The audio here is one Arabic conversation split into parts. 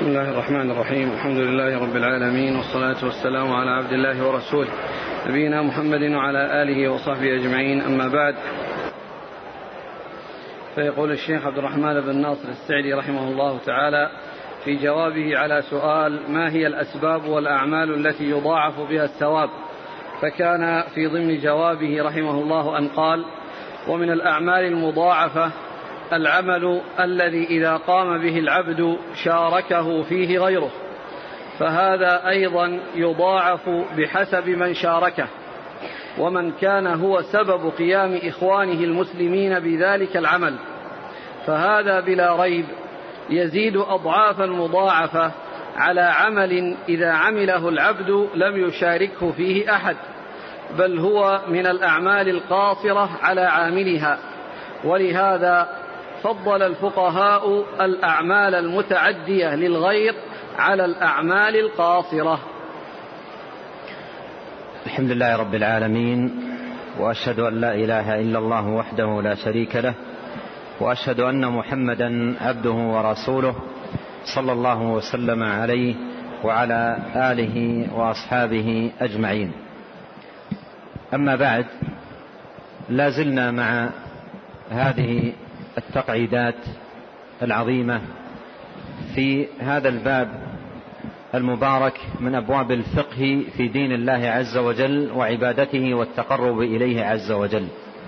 بسم الله الرحمن الرحيم. الحمد لله رب العالمين، والصلاة والسلام على عبد الله ورسوله نبينا محمد وعلى آله وصحبه أجمعين، أما بعد. فيقول الشيخ عبد الرحمن بن ناصر السعدي رحمه الله تعالى في جوابه على سؤال ما هي الأسباب والأعمال التي يضاعف بها الثواب، فكان في ضمن جوابه رحمه الله أن قال: ومن الأعمال المضاعفة العمل الذي إذا قام به العبد شاركه فيه غيره، فهذا أيضا يضاعف بحسب من شاركه، ومن كان هو سبب قيام إخوانه المسلمين بذلك العمل، فهذا بلا ريب يزيد أضعافا مضاعفة على عمل إذا عمله العبد لم يشاركه فيه أحد، بل هو من الأعمال القاصرة على عاملها. ولهذا فضل الفقهاء الأعمال المتعدية للغير على الأعمال القاصرة. الحمد لله رب العالمين، وأشهد أن لا إله إلا الله وحده لا شريك له، وأشهد أن محمدا عبده ورسوله صلى الله وسلم عليه وعلى آله وأصحابه أجمعين. أما بعد، لا زلنا مع هذه التقعيدات العظيمة في هذا الباب المبارك من أبواب الفقه في دين الله عز وجل وعبادته والتقرب إليه عز وجل.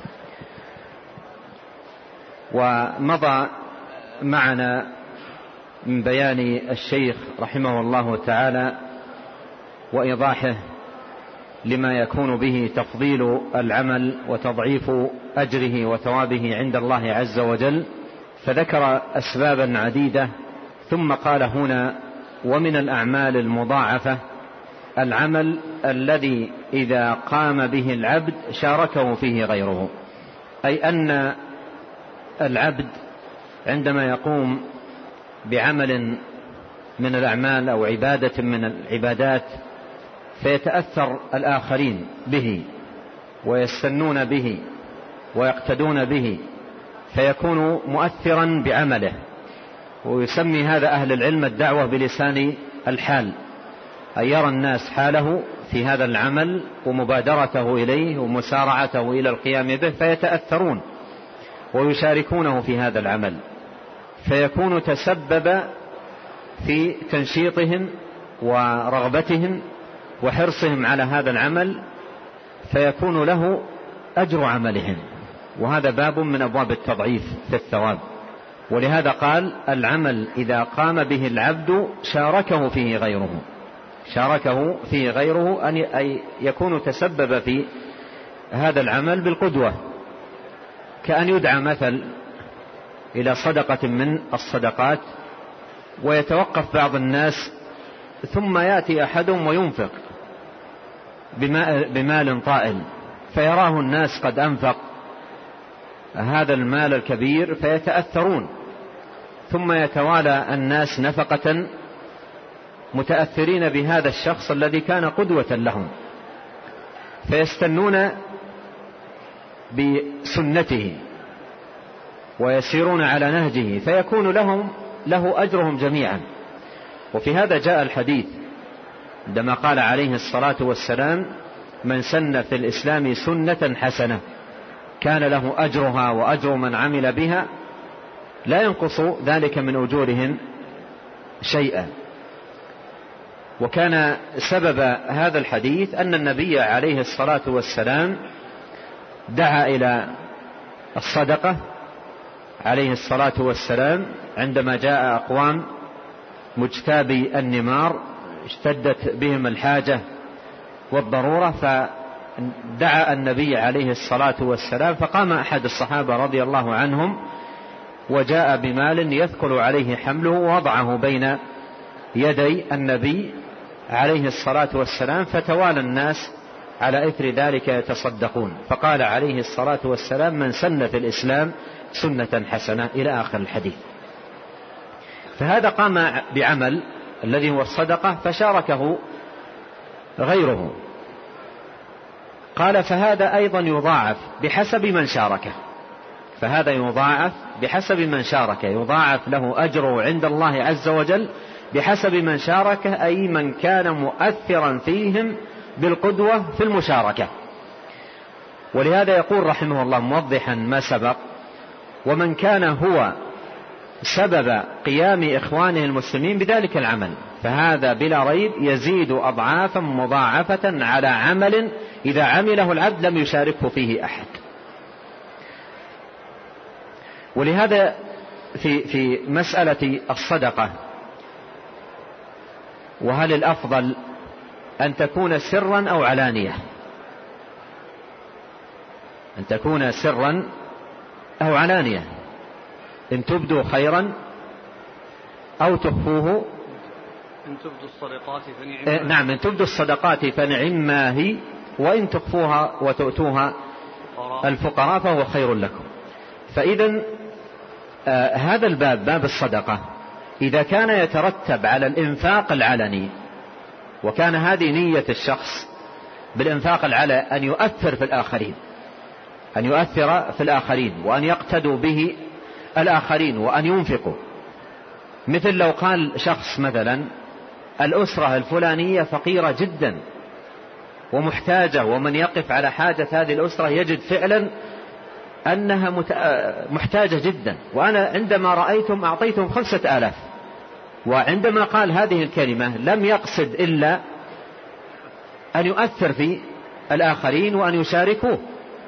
ومضى معنا من بيان الشيخ رحمه الله تعالى وإيضاحه لما يكون به تفضيل العمل وتضعيف أجره وثوابه عند الله عز وجل، فذكر أسبابا عديدة، ثم قال هنا: ومن الأعمال المضاعفة العمل الذي إذا قام به العبد شاركه فيه غيره، أي أن العبد عندما يقوم بعمل من الأعمال أو عبادة من العبادات فيتأثر الآخرين به ويستنون به ويقتدون به، فيكون مؤثرا بعمله. ويسمي هذا أهل العلم الدعوة بلسان الحال، أي يرى الناس حاله في هذا العمل ومبادرته إليه ومسارعته إلى القيام به، فيتأثرون ويشاركونه في هذا العمل، فيكون تسبب في تنشيطهم ورغبتهم وحرصهم على هذا العمل، فيكون له أجر عملهم. وهذا باب من أبواب التضعيف في الثواب. ولهذا قال: العمل إذا قام به العبد شاركه فيه غيره. شاركه فيه غيره أي يكون تسبب في هذا العمل بالقدوة، كأن يدعى مثل إلى صدقة من الصدقات ويتوقف بعض الناس، ثم يأتي أحدهم وينفق بمال طائل، فيراه الناس قد أنفق هذا المال الكبير فيتأثرون، ثم يتوالى الناس نفقة متأثرين بهذا الشخص الذي كان قدوة لهم، فيستنون بسنته ويسيرون على نهجه، فيكون له أجرهم جميعا. وفي هذا جاء الحديث عندما قال عليه الصلاة والسلام: من سن في الإسلام سنة حسنة كان له أجرها وأجر من عمل بها لا ينقص ذلك من أجورهم شيئا. وكان سبب هذا الحديث أن النبي عليه الصلاة والسلام دعا إلى الصدقة عليه الصلاة والسلام عندما جاء أقوام مجتابي النمار اشتدت بهم الحاجة والضرورة، فدعا النبي عليه الصلاة والسلام، فقام أحد الصحابة رضي الله عنهم وجاء بمال يثقل عليه حمله ووضعه بين يدي النبي عليه الصلاة والسلام، فتوالى الناس على إثر ذلك يتصدقون، فقال عليه الصلاة والسلام: من سن في الإسلام سنة حسنة، إلى آخر الحديث. فهذا قام بعمل الذي هو الصدقة فشاركه غيره. قال: فهذا أيضا يضاعف بحسب من شاركه. فهذا يضاعف بحسب من شاركه، يضاعف له أجره عند الله عز وجل بحسب من شاركه، أي من كان مؤثرا فيهم بالقدوة في المشاركة. ولهذا يقول رحمه الله موضحا ما سبق: ومن كان هو سبب قيام إخوانه المسلمين بذلك العمل فهذا بلا ريب يزيد أضعافا مضاعفة على عمل إذا عمله العبد لم يشاركه فيه أحد. ولهذا في مسألة الصدقة، وهل الأفضل أن تكون سرا أو علانية؟ أن تكون سرا أو علانية، إن تبدوا خيرا أو تخفوه. إن تبدوا الصدقات فنعم. نعم، إن تبدوا الصدقات فنعم ما هي، وإن تخفوها وتؤتوها الفقراء فهو خير لكم. فإذا هذا الباب، باب الصدقة، إذا كان يترتب على الإنفاق العلني، وكان هذه نية الشخص بالإنفاق العلني أن يؤثر في الآخرين، أن يؤثر في الآخرين وأن يقتدوا به الآخرين وأن ينفقوا. مثل لو قال شخص مثلا: الأسرة الفلانية فقيرة جدا ومحتاجة، ومن يقف على حاجة هذه الأسرة يجد فعلا أنها محتاجة جدا، وأنا عندما رأيتهم أعطيتهم 5000. وعندما قال هذه الكلمة لم يقصد إلا أن يؤثر في الآخرين وأن يشاركوه.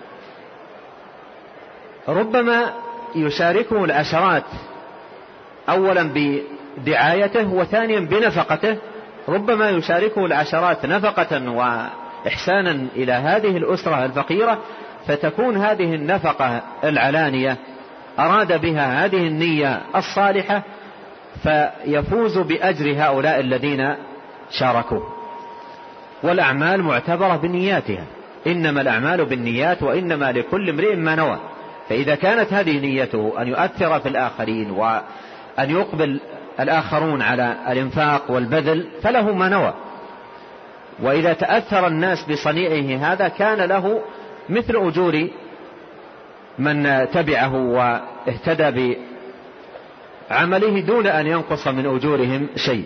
ربما يشاركه العشرات، أولا بدعايته وثانيا بنفقته. ربما يشاركه العشرات نفقة وإحسانا إلى هذه الأسرة الفقيرة، فتكون هذه النفقة العلانية أراد بها هذه النية الصالحة، فيفوز بأجر هؤلاء الذين شاركوه. والأعمال معتبرة بنياتها، إنما الأعمال بالنيات وإنما لكل امرئ ما نوى. فإذا كانت هذه نيته أن يؤثر في الآخرين وأن يقبل الآخرون على الإنفاق والبذل فله ما نوى. وإذا تأثر الناس بصنيعه هذا كان له مثل أجور من تبعه واهتدى بعمله دون أن ينقص من أجورهم شيء.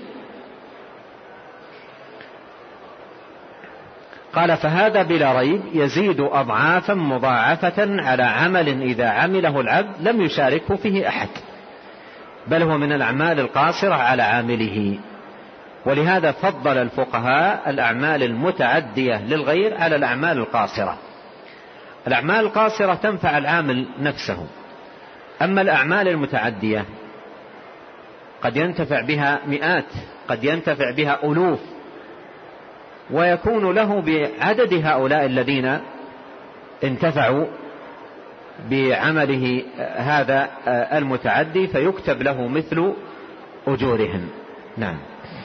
قال: فهذا بلا ريب يزيد أضعافا مضاعفة على عمل إذا عمله العبد لم يشاركه فيه أحد، بل هو من الأعمال القاصرة على عامله. ولهذا فضل الفقهاء الأعمال المتعدية للغير على الأعمال القاصرة. الأعمال القاصرة تنفع العامل نفسه، أما الأعمال المتعدية قد ينتفع بها مئات، قد ينتفع بها ألوف، ويكون له بعدد هؤلاء الذين انتفعوا بعمله هذا المتعدي، فيكتب له مثل أجورهم. نعم.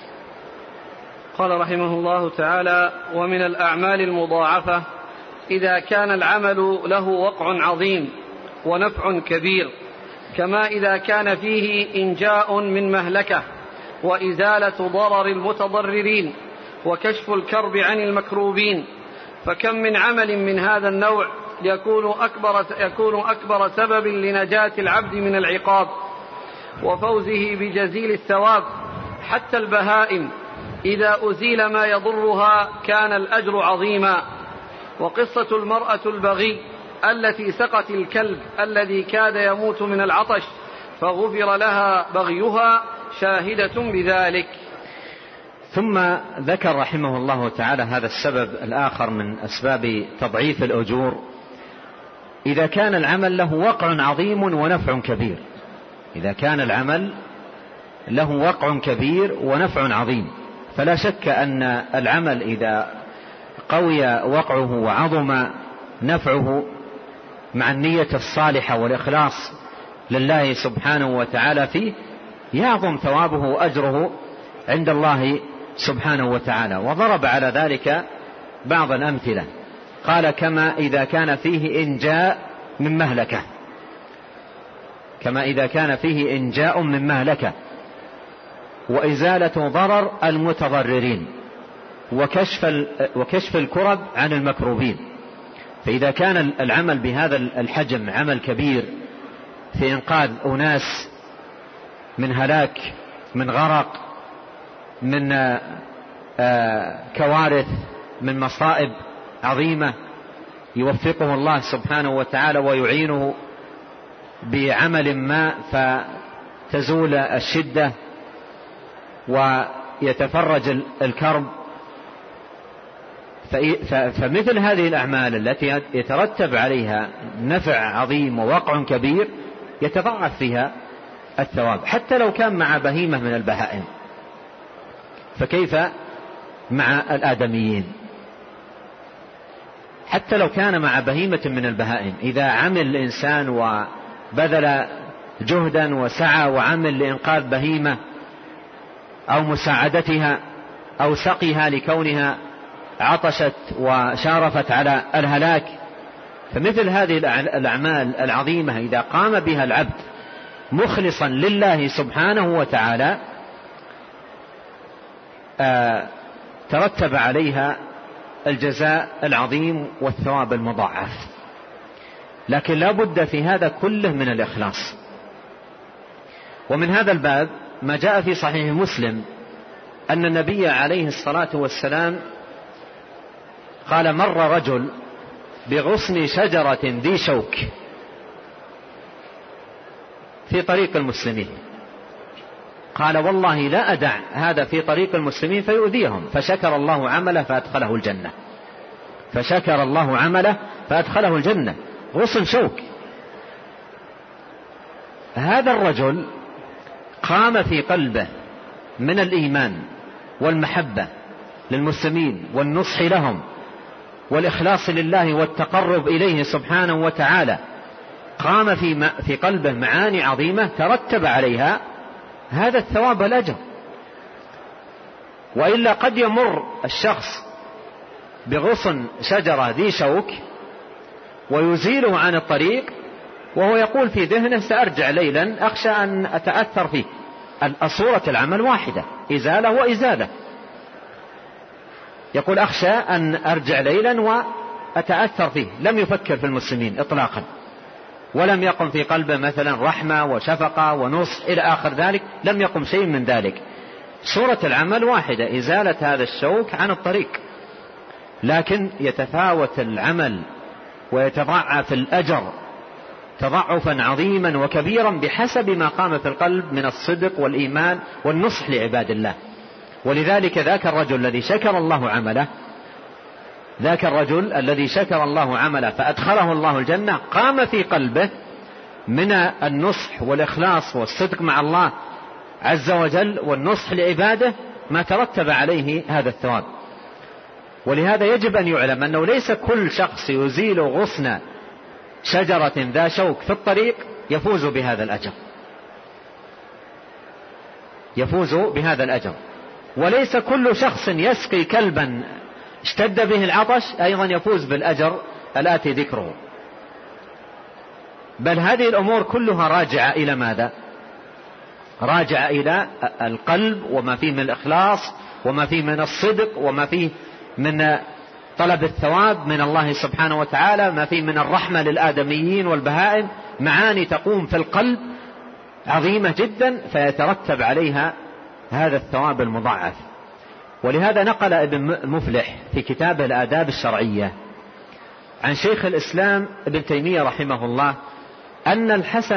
قال رحمه الله تعالى: ومن الأعمال المضاعفة إذا كان العمل له وقع عظيم ونفع كبير، كما إذا كان فيه إنجاء من مهلكة وإزالة ضرر المتضررين وكشف الكرب عن المكروبين. فكم من عمل من هذا النوع يكون أكبر سبب لنجاة العبد من العقاب وفوزه بجزيل الثواب. حتى البهائم إذا أزيل ما يضرها كان الأجر عظيما. وقصة المرأة البغي التي سقت الكلب الذي كاد يموت من العطش فغفر لها بغيها شاهدة بذلك. ثم ذكر رحمه الله تعالى هذا السبب الآخر من أسباب تضعيف الأجور: إذا كان العمل له وقع عظيم ونفع كبير. إذا كان العمل له وقع كبير ونفع عظيم، فلا شك أن العمل إذا قوي وقعه وعظم نفعه مع النية الصالحة والإخلاص لله سبحانه وتعالى فيه، يعظم ثوابه وأجره عند الله سبحانه وتعالى. وضرب على ذلك بعض الأمثلة، قال: كما إذا كان فيه إنجاء من مهلكة، كما إذا كان فيه إنجاء من مهلكة وإزالة ضرر المتضررين وكشف الكرب عن المكروبين. فإذا كان العمل بهذا الحجم عمل كبير في إنقاذ أناس من هلاك، من غرق، من كوارث، من مصائب عظيمة يوفقه الله سبحانه وتعالى ويعينه بعمل ما فتزول الشدة ويتفرج الكرب. فمثل هذه الأعمال التي يترتب عليها نفع عظيم ووقع كبير يتضاعف فيها الثواب، حتى لو كان مع بهيمة من البهائم، فكيف مع الآدميين؟ حتى لو كان مع بهيمة من البهائم، إذا عمل الإنسان وبذل جهدا وسعى وعمل لإنقاذ بهيمة أو مساعدتها أو سقيها لكونها عطشت وشارفت على الهلاك، فمثل هذه الأعمال العظيمة إذا قام بها العبد مخلصا لله سبحانه وتعالى ترتب عليها الجزاء العظيم والثواب المضاعف. لكن لا بد في هذا كله من الإخلاص. ومن هذا الباب ما جاء في صحيح مسلم أن النبي عليه الصلاة والسلام قال: مر رجل بغصن شجرة ذي شوك في طريق المسلمين، قال: والله لا أدع هذا في طريق المسلمين فيؤذيهم، فشكر الله عمله فأدخله الجنة. فشكر الله عمله فأدخله الجنة. غصن شوك. هذا الرجل قام في قلبه من الإيمان والمحبة للمسلمين والنصح لهم والإخلاص لله والتقرب إليه سبحانه وتعالى، قام في قلبه معاني عظيمة ترتب عليها هذا الثواب والأجر. وإلا قد يمر الشخص بغصن شجرة ذي شوك ويزيله عن الطريق وهو يقول في ذهنه: سأرجع ليلا أخشى أن أتأثر فيه. الصورة العمل واحدة، إزالة وإزالة. يقول: أخشى أن أرجع ليلا وأتأثر فيه. لم يفكر في المسلمين إطلاقا، ولم يقم في قلبه مثلا رحمة وشفقة ونصح إلى آخر ذلك، لم يقم شيء من ذلك. صورة العمل واحدة، إزالة هذا الشوك عن الطريق. لكن يتفاوت العمل ويتضاعف الأجر تضاعفا عظيما وكبيرا بحسب ما قام في القلب من الصدق والإيمان والنصح لعباد الله. ولذلك ذاك الرجل الذي شكر الله عمله فأدخله الله الجنة قام في قلبه من النصح والإخلاص والصدق مع الله عز وجل والنصح لعباده ما ترتب عليه هذا الثواب. ولهذا يجب أن يعلم أنه ليس كل شخص يزيل غصن شجرة ذا شوك في الطريق يفوز بهذا الأجر، وليس كل شخص يسقي كلبا اشتد به العطش أيضا يفوز بالأجر الآتي ذكره. بل هذه الأمور كلها راجعة إلى ماذا؟ راجعة إلى القلب وما فيه من الإخلاص وما فيه من الصدق وما فيه من طلب الثواب من الله سبحانه وتعالى، ما فيه من الرحمة للآدميين والبهائم، معاني تقوم في القلب عظيمة جدا فيترتب عليها هذا الثواب المضاعف. ولهذا نقل ابن مفلح في كتابه الآداب الشرعية عن شيخ الإسلام ابن تيمية رحمه الله أن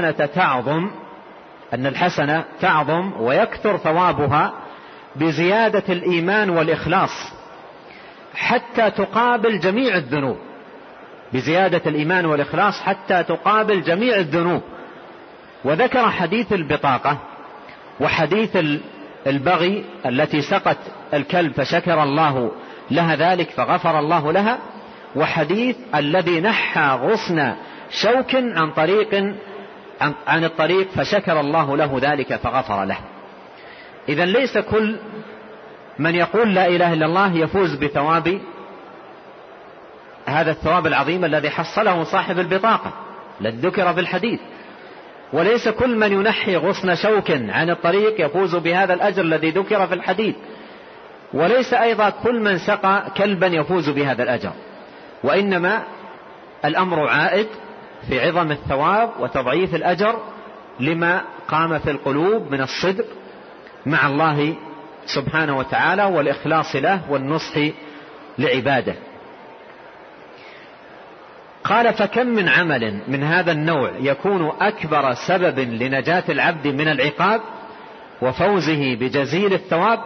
الحسنة تعظم ويكثر ثوابها بزيادة الإيمان والإخلاص حتى تقابل جميع الذنوب. بزيادة الإيمان والإخلاص حتى تقابل جميع الذنوب. وذكر حديث البطاقة وحديث البغي التي سقت الكلب فشكر الله لها ذلك فغفر الله لها، وحديث الذي نحى غصن شوك عن الطريق فشكر الله له ذلك فغفر له. إذن ليس كل من يقول لا إله إلا الله يفوز بثواب هذا الثواب العظيم الذي حصله صاحب البطاقة الذي ذكر في الحديث، وليس كل من ينحي غصن شوك عن الطريق يفوز بهذا الأجر الذي ذكر في الحديث، وليس أيضا كل من سقى كلبا يفوز بهذا الأجر. وإنما الأمر عائد في عظم الثواب وتضعيف الأجر لما قام في القلوب من الصدق مع الله سبحانه وتعالى والإخلاص له والنصح لعباده. قال: فكم من عمل من هذا النوع يكون أكبر سبب لنجاة العبد من العقاب وفوزه بجزيل الثواب،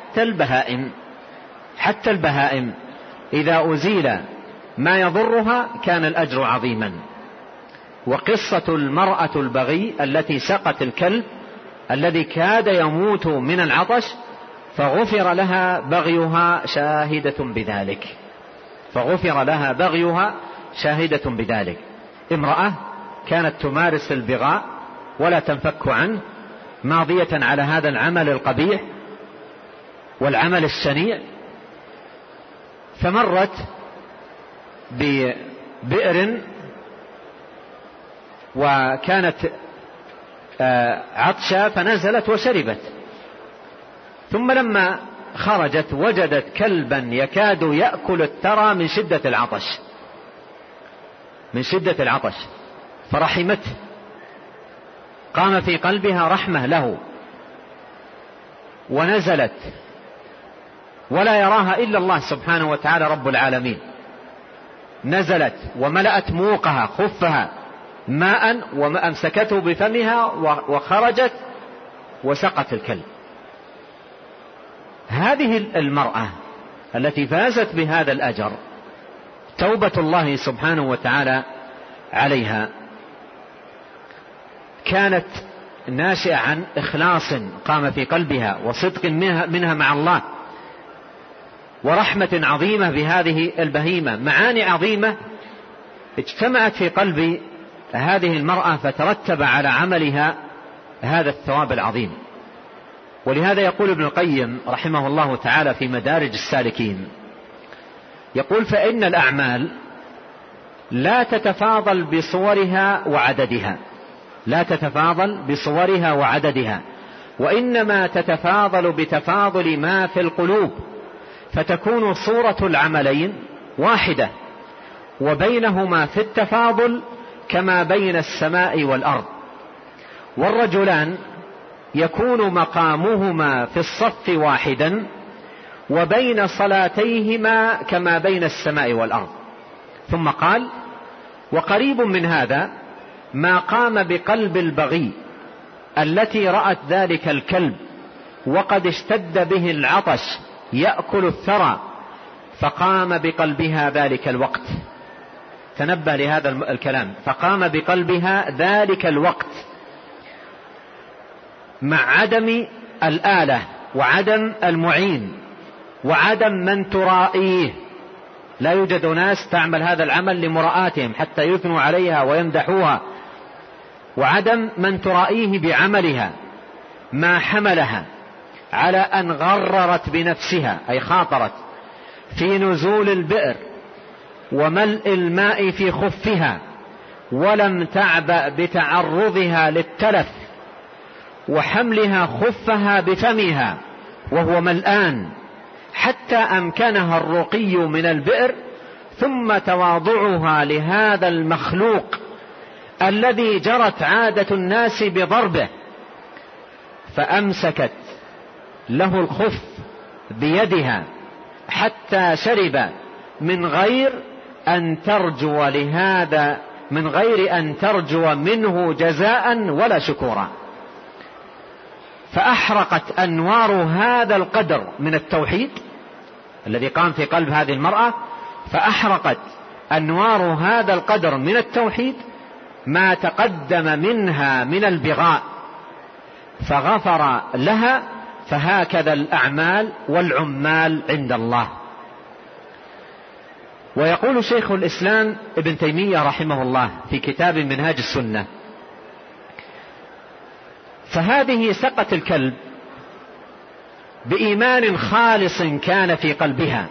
حتى البهائم إذا أزيل ما يضرها كان الأجر عظيما. وقصة المرأة البغي التي سقت الكلب الذي كاد يموت من العطش فغفر لها بغيها شاهدة بذلك. امرأة كانت تمارس البغاء ولا تنفك عنه، ماضية على هذا العمل القبيح والعمل الشنيع، فمرت ببئر وكانت عطشة فنزلت وشربت، ثم لما خرجت وجدت كلبا يكاد يأكل الثرى من شدة العطش فرحمته، قام في قلبها رحمة له ونزلت ولا يراها إلا الله سبحانه وتعالى رب العالمين، نزلت وملأت موقها خفها ماء وأمسكته بفمها وخرجت وسقت الكلب. هذه المرأة التي فازت بهذا الأجر توبة الله سبحانه وتعالى عليها كانت ناشئة عن إخلاص قام في قلبها وصدق منها مع الله ورحمة عظيمة بهذه البهيمة، معاني عظيمة اجتمعت في قلب هذه المرأة فترتب على عملها هذا الثواب العظيم. ولهذا يقول ابن القيم رحمه الله تعالى في مدارج السالكين، يقول: فإن الأعمال لا تتفاضل بصورها وعددها، وإنما تتفاضل بتفاضل ما في القلوب، فتكون صورة العملين واحدة وبينهما في التفاضل كما بين السماء والأرض. والرجلان يكون مقامهما في الصف واحدا وبين صلاتيهما كما بين السماء والأرض. ثم قال: وقريب من هذا ما قام بقلب البغي التي رأت ذلك الكلب وقد اشتد به العطش يأكل الثرى فقام بقلبها ذلك الوقت. تنبه لهذا الكلام، فقام بقلبها ذلك الوقت مع عدم الآلة وعدم المعين وعدم من ترائيه. لا يوجد ناس تعمل هذا العمل لمرآتهم حتى يثنوا عليها ويمدحوها، وعدم من ترائيه بعملها، ما حملها على أن غررت بنفسها أي خاطرت في نزول البئر وملء الماء في خفها، ولم تعبأ بتعرضها للتلف وحملها خفها بفمها وهو ملآن حتى أمكنها الرقي من البئر، ثم تواضعها لهذا المخلوق الذي جرت عادة الناس بضربه، فأمسكت له الخف بيدها حتى شرب من غير أن ترجو منه جزاء ولا شكورا. فأحرقت أنوار هذا القدر من التوحيد الذي قام في قلب هذه المرأة، فأحرقت أنوار هذا القدر من التوحيد ما تقدم منها من البغاء فغفر لها. فهكذا الأعمال والعمال عند الله. ويقول شيخ الإسلام ابن تيمية رحمه الله في كتاب منهاج السنة: فهذه سقت الكلب بإيمان خالص كان في قلبها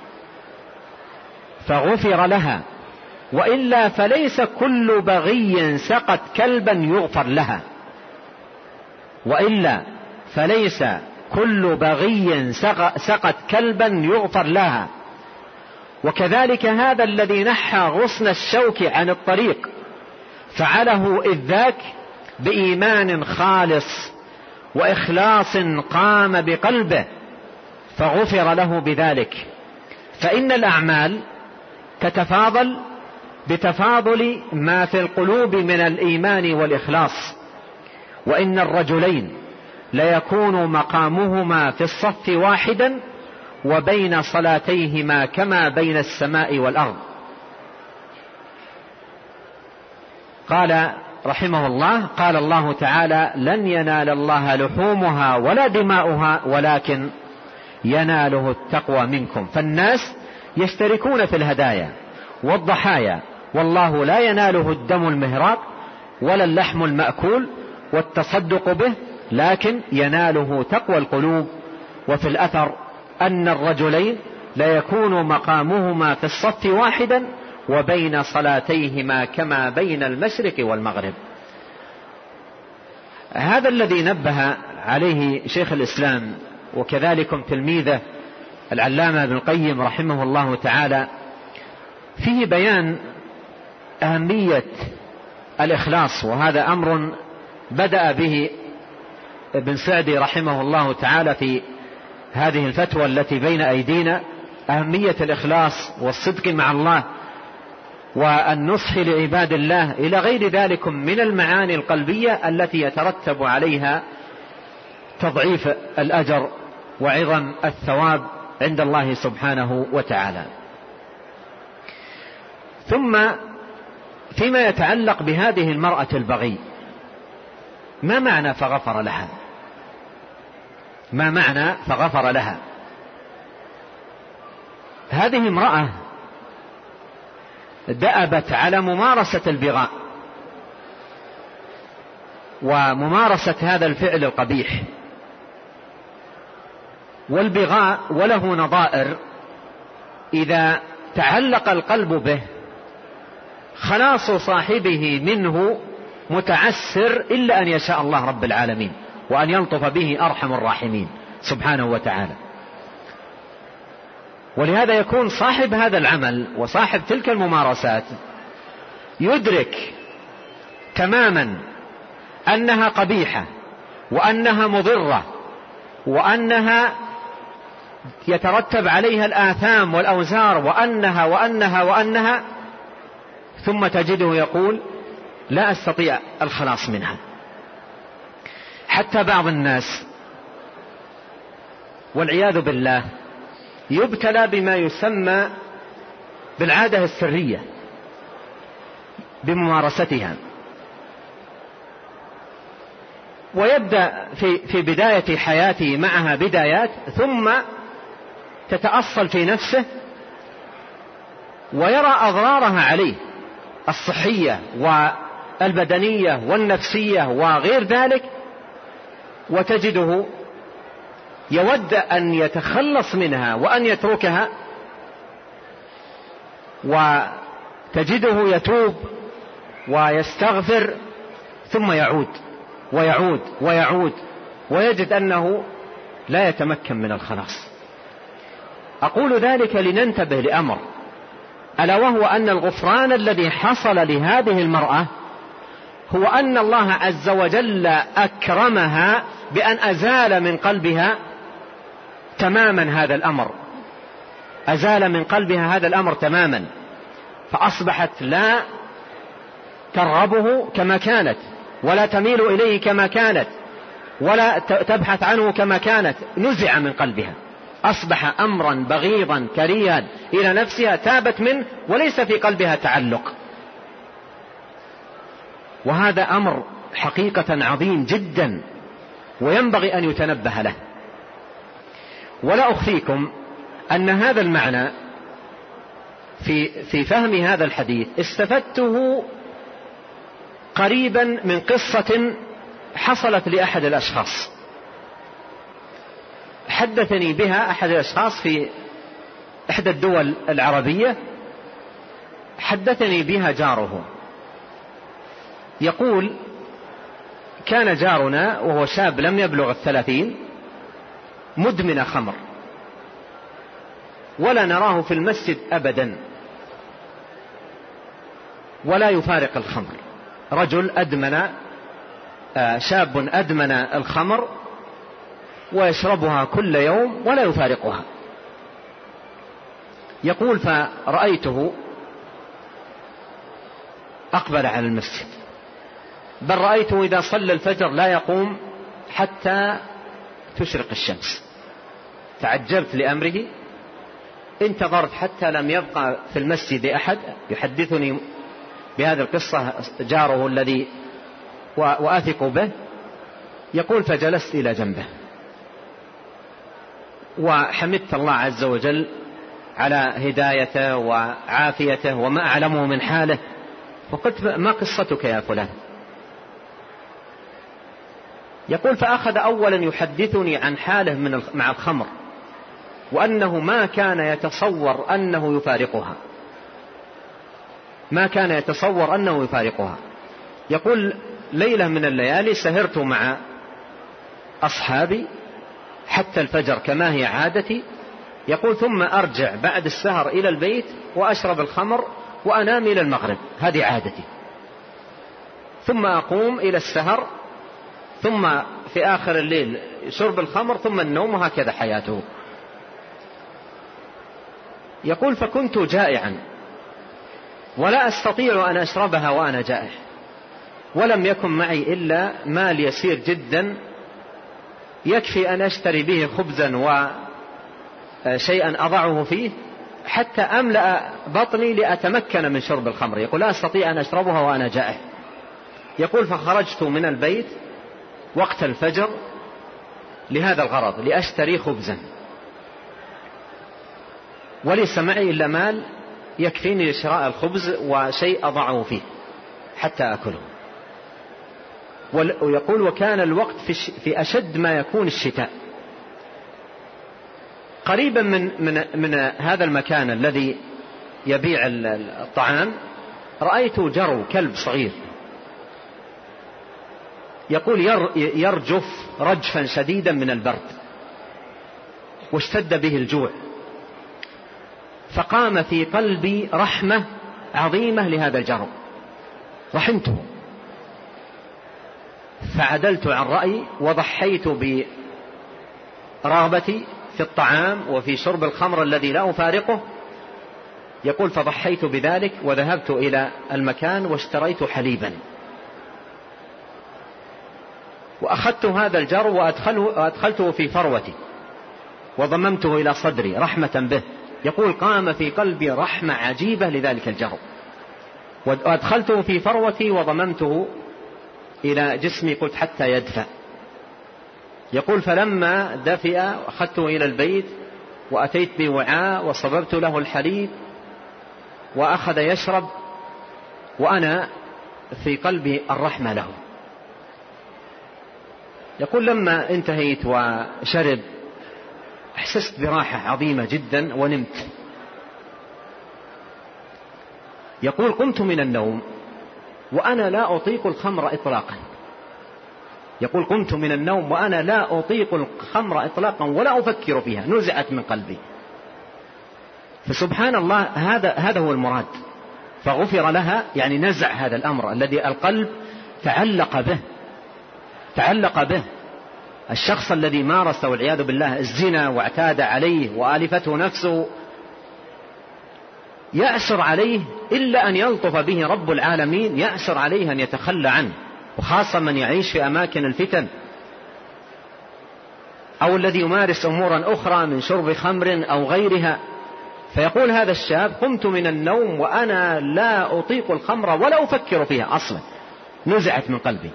فغفر لها، وإلا فليس كل بغي سقت كلبا يغفر لها، وإلا فليس كل بغي سقت كلبا يغفر لها. وكذلك هذا الذي نحى غصن الشوك عن الطريق فعله إذ ذاك بإيمان خالص وإخلاص قام بقلبه فغفر له بذلك. فإن الأعمال تتفاضل بتفاضل ما في القلوب من الإيمان والإخلاص. وإن الرجلين ليكون مقامهما في الصف واحدا وبين صلاتيهما كما بين السماء والأرض. قال رحمه الله: قال الله تعالى: لن ينال الله لحومها ولا دماؤها ولكن يناله التقوى منكم. فالناس يشتركون في الهدايا والضحايا، والله لا يناله الدم المهراق ولا اللحم المأكول والتصدق به، لكن يناله تقوى القلوب. وفي الأثر أن الرجلين ليكون مقامهما في الصف واحدا وبين صلاتيهما كما بين المشرق والمغرب. هذا الذي نبه عليه شيخ الإسلام وكذلك تلميذه العلامة ابن القيم رحمه الله تعالى فيه بيان أهمية الإخلاص. وهذا أمر بدأ به ابن سعدي رحمه الله تعالى في هذه الفتوى التي بين أيدينا، أهمية الإخلاص والصدق مع الله والنصح لعباد الله إلى غير ذلك من المعاني القلبية التي يترتب عليها تضعيف الأجر وعظم الثواب عند الله سبحانه وتعالى. ثم فيما يتعلق بهذه المرأة البغي، ما معنى فغفر لها؟ ما معنى فغفر لها؟ هذه امرأة دأبت على ممارسة البغاء وممارسة هذا الفعل القبيح. والبغاء وله نظائر إذا تعلق القلب به خلاص صاحبه منه متعسر إلا أن يشاء الله رب العالمين وأن يلطف به أرحم الراحمين سبحانه وتعالى. ولهذا يكون صاحب هذا العمل وصاحب تلك الممارسات يدرك تماما أنها قبيحة وأنها مضرة وأنها يترتب عليها الآثام والأوزار وأنها وأنها وأنها، ثم تجده يقول: لا أستطيع الخلاص منها. حتى بعض الناس والعياذ بالله يبتلى بما يسمى بالعادة السرية بممارستها، ويبدأ في بداية حياته معها بدايات، ثم تتأصل في نفسه ويرى أضرارها عليه الصحية والبدنية والنفسية وغير ذلك، وتجده يود أن يتخلص منها وأن يتركها، وتجده يتوب ويستغفر ثم يعود ويعود ويعود ويجد أنه لا يتمكن من الخلاص. أقول ذلك لننتبه لأمر، ألا وهو أن الغفران الذي حصل لهذه المرأة هو أن الله عز وجل أكرمها بأن أزال من قلبها تماما هذا الأمر، أزال من قلبها هذا الأمر تماما، فأصبحت لا ترغبه كما كانت ولا تميل إليه كما كانت ولا تبحث عنه كما كانت، نزع من قلبها، أصبح أمرا بغيضا كريها إلى نفسها، تابت منه وليس في قلبها تعلق. وهذا أمر حقيقة عظيم جدا وينبغي أن يتنبه له. ولا أخفيكم أن هذا المعنى في فهم هذا الحديث استفدته قريبا من قصة حصلت لأحد الأشخاص، حدثني بها أحد الأشخاص في إحدى الدول العربية، حدثني بها جاره، يقول: كان جارنا وهو شاب لم يبلغ 30 مدمن خمر، ولا نراه في المسجد أبدا ولا يفارق الخمر. رجل أدمن، شاب أدمن الخمر ويشربها كل يوم ولا يفارقها. يقول فرأيته أقبل على المسجد، بل رأيته إذا صلى الفجر لا يقوم حتى تشرق الشمس. تعجبت لأمره، انتظرت حتى لم يبقى في المسجد أحد. يحدثني بهذه القصة جاره الذي وأثق به، يقول فجلست إلى جنبه وحمدت الله عز وجل على هدايته وعافيته وما أعلمه من حاله، فقلت ما قصتك يا فلان؟ يقول فأخذ أولا يحدثني عن حاله مع الخمر، وأنه ما كان يتصور أنه يفارقها، ما كان يتصور أنه يفارقها. يقول ليلة من الليالي سهرت مع أصحابي حتى الفجر كما هي عادتي. يقول ثم أرجع بعد السهر إلى البيت وأشرب الخمر وأنام إلى المغرب، هذه عادتي، ثم أقوم إلى السهر، ثم في آخر الليل شرب الخمر، ثم النوم، وهكذا حياته. يقول فكنت جائعا ولا أستطيع أن أشربها وأنا جائع، ولم يكن معي إلا مال يسير جدا يكفي أن أشتري به خبزا وشيئا أضعه فيه حتى أملأ بطني لأتمكن من شرب الخمر. يقول لا أستطيع أن أشربها وأنا جائع. يقول فخرجت من البيت وقت الفجر لهذا الغرض، لأشتري خبزا، وليس معي إلا مال يكفيني لشراء الخبز وشيء أضعه فيه حتى أكله. ويقول وكان الوقت في أشد ما يكون الشتاء. قريبا من هذا المكان الذي يبيع الطعام رأيت جرو كلب صغير، يقول يرجف رجفا شديدا من البرد، واشتد به الجوع، فقام في قلبي رحمة عظيمة لهذا الجرو، رحمته، فعدلت عن رأيي وضحيت برغبتي في الطعام وفي شرب الخمر الذي لا أفارقه. يقول فضحيت بذلك وذهبت إلى المكان واشتريت حليبا، وأخذت هذا الجرو وأدخلته في فروتي وضممته إلى صدري رحمة به. يقول قام في قلبي رحمة عجيبة لذلك الجرو، وأدخلته في فروتي وضممته إلى جسمي، قلت حتى يدفأ. يقول فلما دفئ أخذته إلى البيت وأتيت بوعاء وصببت له الحليب وأخذ يشرب، وأنا في قلبي الرحمة له. يقول لما انتهيت وشرب أحسست براحة عظيمة جدا ونمت. يقول قمت من النوم وأنا لا أطيق الخمر إطلاقا. يقول قمت من النوم وأنا لا أطيق الخمر إطلاقا ولا أفكر فيها، نزعت من قلبي. فسبحان الله هذا هو المراد، فغفر لها، يعني نزع هذا الأمر الذي القلب تعلق به. الشخص الذي مارس والعياذ بالله الزنا واعتاد عليه وآلفته نفسه يأسر عليه إلا أن يلطف به رب العالمين، يأسر عليه أن يتخلى عنه، وخاصة من يعيش في أماكن الفتن، أو الذي يمارس أمورا أخرى من شرب خمر أو غيرها. فيقول هذا الشاب قمت من النوم وأنا لا أطيق الخمر ولا أفكر فيها أصلا، نزعت من قلبي.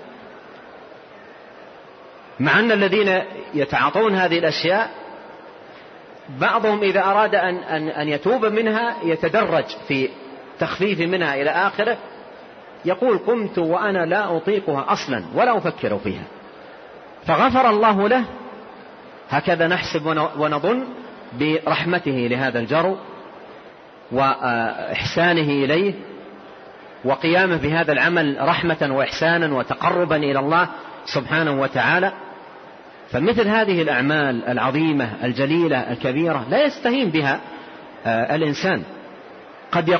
مع أن الذين يتعاطون هذه الأشياء بعضهم إذا أراد أن يتوب منها يتدرج في تخفيف منها إلى آخره. يقول قمت وأنا لا أطيقها أصلا ولا أفكر فيها، فغفر الله له. هكذا نحسب ونظن برحمته لهذا الجرو وإحسانه إليه وقيامه بهذا العمل رحمة وإحسانا وتقربا إلى الله سبحانه وتعالى. فمثل هذه الأعمال العظيمة الجليلة الكبيرة لا يستهين بها الإنسان. قد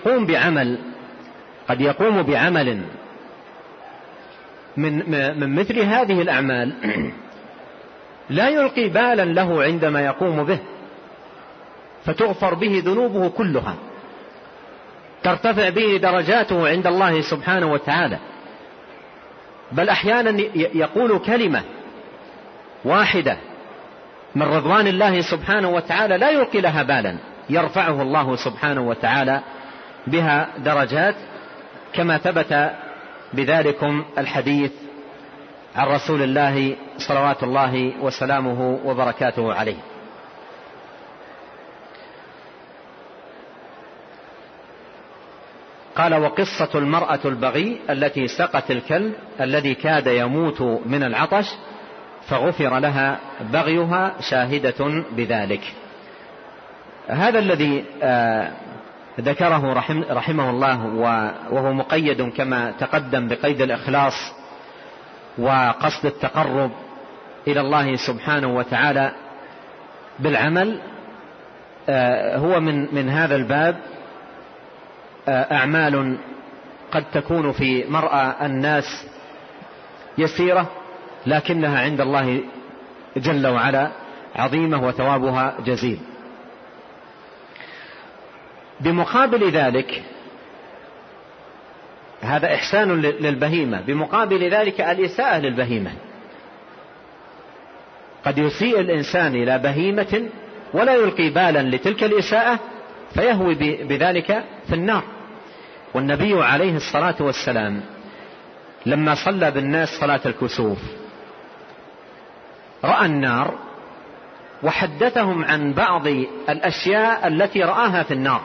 يقوم بعمل من مثل هذه الأعمال لا يلقي بالا له عندما يقوم به، فتغفر به ذنوبه كلها، ترتفع به درجاته عند الله سبحانه وتعالى. بل أحيانا يقول كلمة واحدة من رضوان الله سبحانه وتعالى لا يلقي لها بالا، يرفعه الله سبحانه وتعالى بها درجات، كما ثبت بذلكم الحديث عن رسول الله صلوات الله وسلامه وبركاته عليه. قال: وقصة المرأة البغي التي سقت الكلب الذي كاد يموت من العطش فغفر لها بغيها شاهدة بذلك. هذا الذي ذكره رحمه الله وهو مقيد كما تقدم بقيد الإخلاص وقصد التقرب إلى الله سبحانه وتعالى بالعمل، هو من هذا الباب أعمال قد تكون في مرأى الناس يسيرة، لكنها عند الله جل وعلا عظيمة وثوابها جزيل. بمقابل ذلك هذا إحسان للبهيمة، بمقابل ذلك الإساءة للبهيمة. قد يسيء الإنسان إلى بهيمة ولا يلقي بالا لتلك الإساءة فيهوي بذلك في النار. والنبي عليه الصلاة والسلام لما صلى بالناس صلاة الكسوف رأى النار وحدثهم عن بعض الأشياء التي رآها في النار.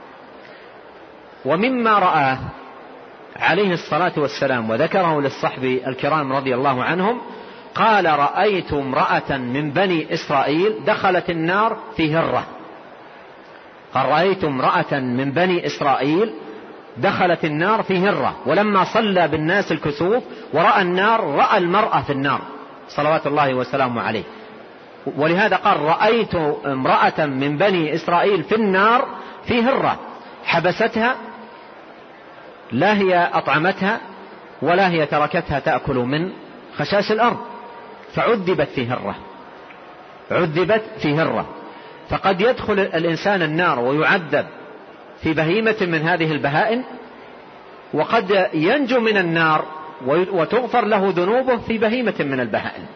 ومما رآه عليه الصلاة والسلام وذكره للصحب الكرام رضي الله عنهم، قال: رأيت امرأة من بني إسرائيل دخلت النار في هرة. قال: رأيت امرأة من بني إسرائيل دخلت النار في هرة. ولما صلى بالناس الكسوف ورأى النار رأى المرأة في النار صلوات الله وسلامه عليه. ولهذا قال: رأيت امرأة من بني إسرائيل في النار في هرة، حبستها، لا هي أطعمتها ولا هي تركتها تأكل من خشاش الأرض، فعذبت في هرة، عذبت في هرة. فقد يدخل الإنسان النار ويعذب في بهيمة من هذه البهائم، وقد ينجو من النار وتغفر له ذنوبه في بهيمة من البهائم،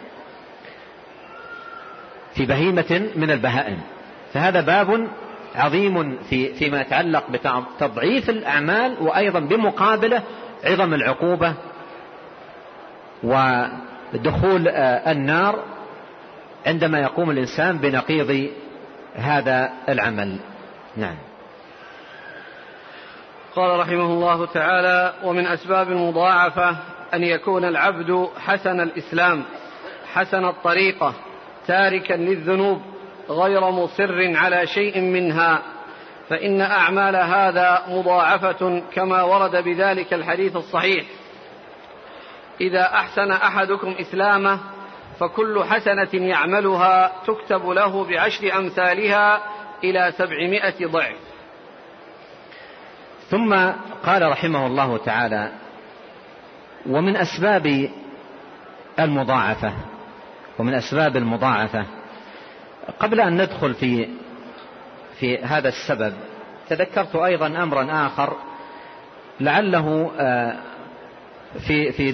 في بهيمة من البهائم. فهذا باب عظيم فيما يتعلق بتضعيف الأعمال، وأيضا بمقابله عظم العقوبة ودخول النار عندما يقوم الإنسان بنقيض هذا العمل. نعم. قال رحمه الله تعالى: ومن أسباب المضاعفة أن يكون العبد حسن الإسلام حسن الطريقة تاركا للذنوب غير مصر على شيء منها، فإن أعمال هذا مضاعفة كما ورد بذلك الحديث الصحيح: إذا أحسن أحدكم إسلامه فكل حسنة يعملها تكتب له ب10 أمثالها إلى 700 ضعف. ثم قال رحمه الله تعالى: ومن أسباب المضاعفة، ومن أسباب المضاعفة، قبل أن ندخل في هذا السبب تذكرت أيضا أمرا آخر لعله في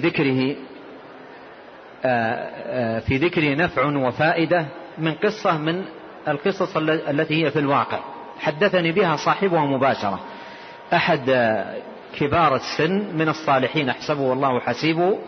ذكره نفع وفائدة من قصة من القصص التي هي في الواقع حدثني بها صاحبها مباشرة، أحد كبار السن من الصالحين أحسبه والله حسيبه،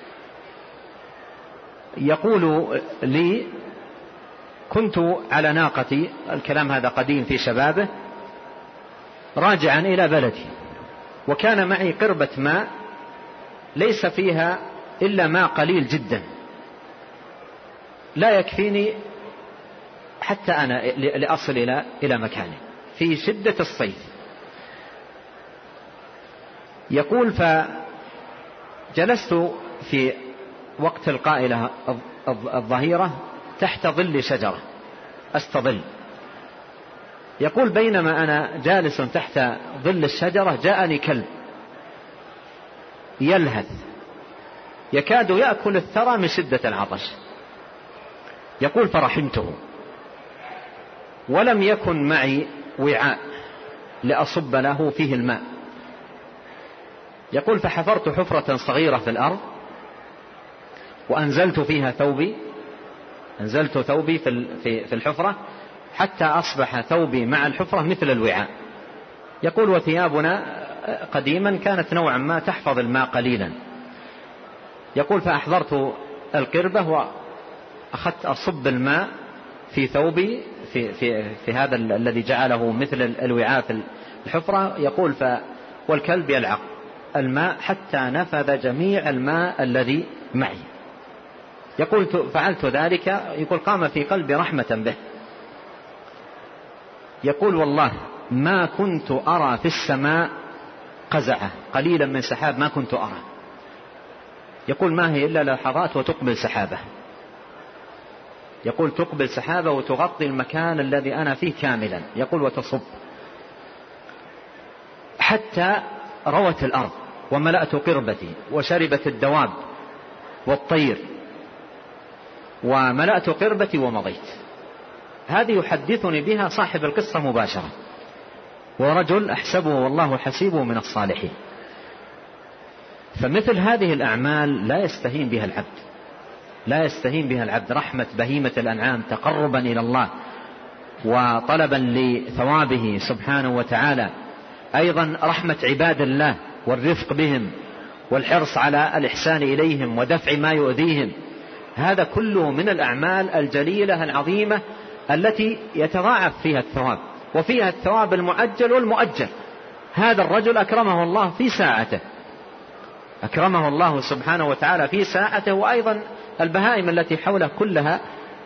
يقول لي: كنت على ناقتي، الكلام هذا قديم في شبابه، راجعا إلى بلدي، وكان معي قربة ماء ليس فيها إلا ماء قليل جدا لا يكفيني حتى أنا لأصل إلى مكاني في شدة الصيف. يقول: فجلست في وقت القائلة الظهيرة تحت ظل شجرة أستظل. يقول: بينما أنا جالس تحت ظل الشجرة جاءني كلب يلهث يكاد يأكل الثرى من شدة العطش، يقول فرحمته ولم يكن معي وعاء لأصب له فيه الماء. يقول فحفرت حفرة صغيرة في الأرض وأنزلت فيها ثوبي، أنزلت ثوبي في الحفرة حتى أصبح ثوبي مع الحفرة مثل الوعاء. يقول وثيابنا قديما كانت نوعا ما تحفظ الماء قليلا. يقول فأحضرت القربة وأخذت أصب الماء في ثوبي في هذا الذي جعله مثل الوعاء في الحفرة. يقول والكلب يلعق الماء حتى نفذ جميع الماء الذي معي. يقول فعلت ذلك. يقول قام في قلبي رحمة به. يقول والله ما كنت أرى في السماء قزعة قليلا من سحاب ما كنت أرى. يقول ما هي إلا لحظات وتقبل سحابة. يقول تقبل سحابة وتغطي المكان الذي أنا فيه كاملا. يقول وتصب حتى روت الأرض وملأت قربتي وشربت الدواب والطير وملأت قربتي ومضيت. هذه يحدثني بها صاحب القصة مباشرة، ورجل أحسبه والله حسيبه من الصالحين. فمثل هذه الأعمال لا يستهين بها العبد، لا يستهين بها العبد. رحمة بهيمة الأنعام تقربا إلى الله وطلبا لثوابه سبحانه وتعالى، أيضا رحمة عباد الله والرفق بهم والحرص على الإحسان إليهم ودفع ما يؤذيهم. هذا كله من الأعمال الجليلة العظيمة التي يتضاعف فيها الثواب، وفيها الثواب المؤجل والمؤجل. هذا الرجل أكرمه الله في ساعته، أكرمه الله سبحانه وتعالى في ساعته. وأيضا البهائم التي حوله كلها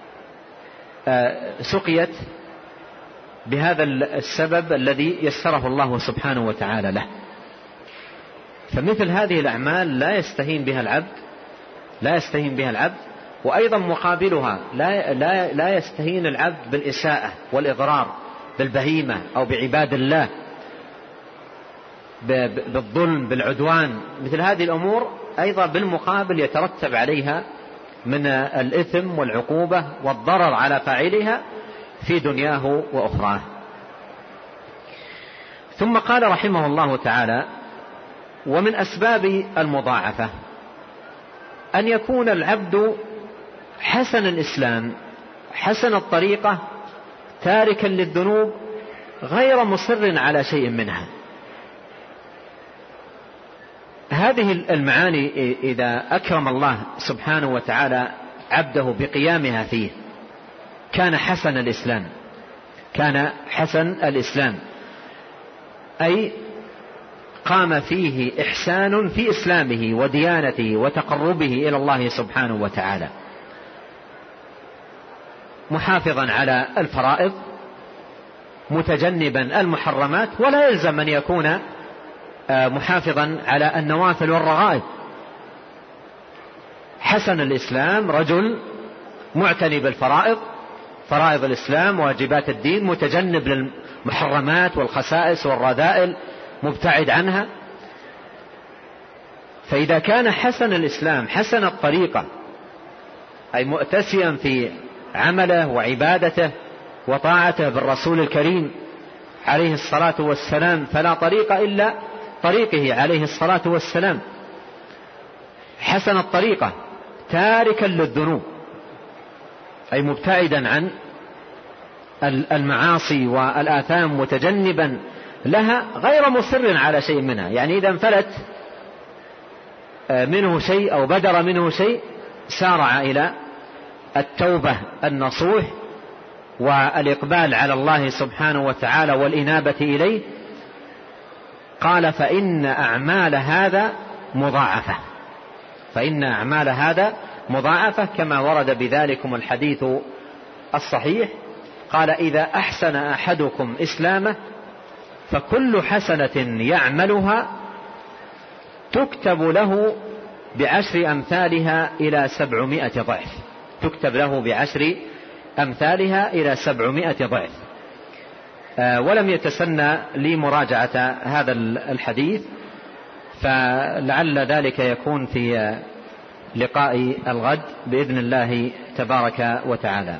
سقيت بهذا السبب الذي يسره الله سبحانه وتعالى له. فمثل هذه الأعمال لا يستهين بها العبد، لا يستهين بها العبد. وأيضا مقابلها لا يستهين العبد بالإساءة والإضرار بالبهيمة أو بعباد الله، بالظلم بالعدوان. مثل هذه الأمور أيضا بالمقابل يترتب عليها من الإثم والعقوبة والضرر على فاعلها في دنياه وأخراه. ثم قال رحمه الله تعالى ومن أسباب المضاعفة أن يكون العبد حسن الإسلام حسن الطريقة تاركا للذنوب غير مصر على شيء منها. هذه المعاني إذا أكرم الله سبحانه وتعالى عبده بقيامها فيه كان حسن الإسلام، كان حسن الإسلام، أي قام فيه إحسان في إسلامه وديانته وتقربه إلى الله سبحانه وتعالى، محافظا على الفرائض متجنبا المحرمات. ولا يلزم أن يكون محافظا على النوافل والرغائب. حسن الإسلام رجل معتني بالفرائض، فرائض الإسلام واجبات الدين، متجنب للمحرمات والخسائس والرذائل، مبتعد عنها. فإذا كان حسن الإسلام حسن الطريقة أي مؤتسيا في عمله وعبادته وطاعته بالرسول الكريم عليه الصلاة والسلام، فلا طريق إلا طريقه عليه الصلاة والسلام. حسن الطريقة تاركا للذنوب أي مبتعدا عن المعاصي والآثام متجنبا لها غير مصر على شيء منها. يعني إذا انفلت منه شيء أو بدر منه شيء سارع إلى التوبة النصوح والإقبال على الله سبحانه وتعالى والإنابة إليه. قال فإن أعمال هذا مضاعفة، فإن أعمال هذا مضاعفة كما ورد بذلكم الحديث الصحيح. قال إذا أحسن أحدكم إسلامه فكل حسنة يعملها تكتب له ب10 أمثالها إلى 700 ضعف، تكتب له ب10 أمثالها إلى 700 ضعف. ولم يتسنى لي مراجعة هذا الحديث، فلعل ذلك يكون في لقاء الغد بإذن الله تبارك وتعالى.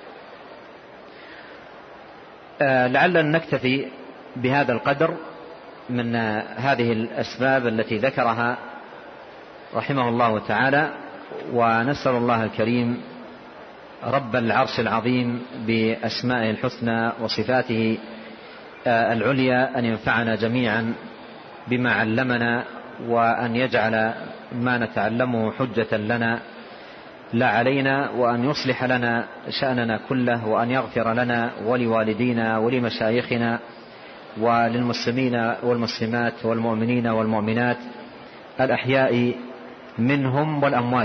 لعلنا نكتفي بهذا القدر من هذه الأسباب التي ذكرها رحمه الله تعالى، ونسأل الله الكريم رب العرش العظيم بأسمائه الحسنى وصفاته العليا أن ينفعنا جميعا بما علمنا، وأن يجعل ما نتعلمه حجة لنا لا علينا، وأن يصلح لنا شأننا كله، وأن يغفر لنا ولوالدينا ولمشايخنا وللمسلمين والمسلمات والمؤمنين والمؤمنات الأحياء منهم والأموات.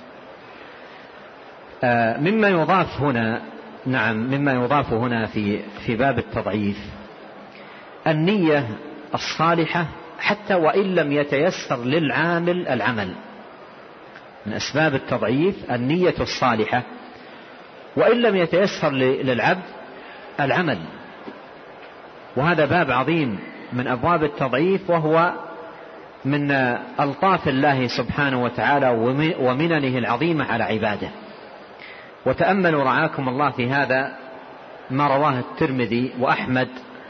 مما يضاف هنا في باب التضعيف النية الصالحة، حتى وإن لم يتيسر للعامل العمل. من أسباب التضعيف النية الصالحة وإن لم يتيسر للعبد العمل، وهذا باب عظيم من أبواب التضعيف، وهو من ألطاف الله سبحانه وتعالى ومننه العظيمة على عباده. وتأملوا رعاكم الله في هذا ما رواه الترمذي وأحمد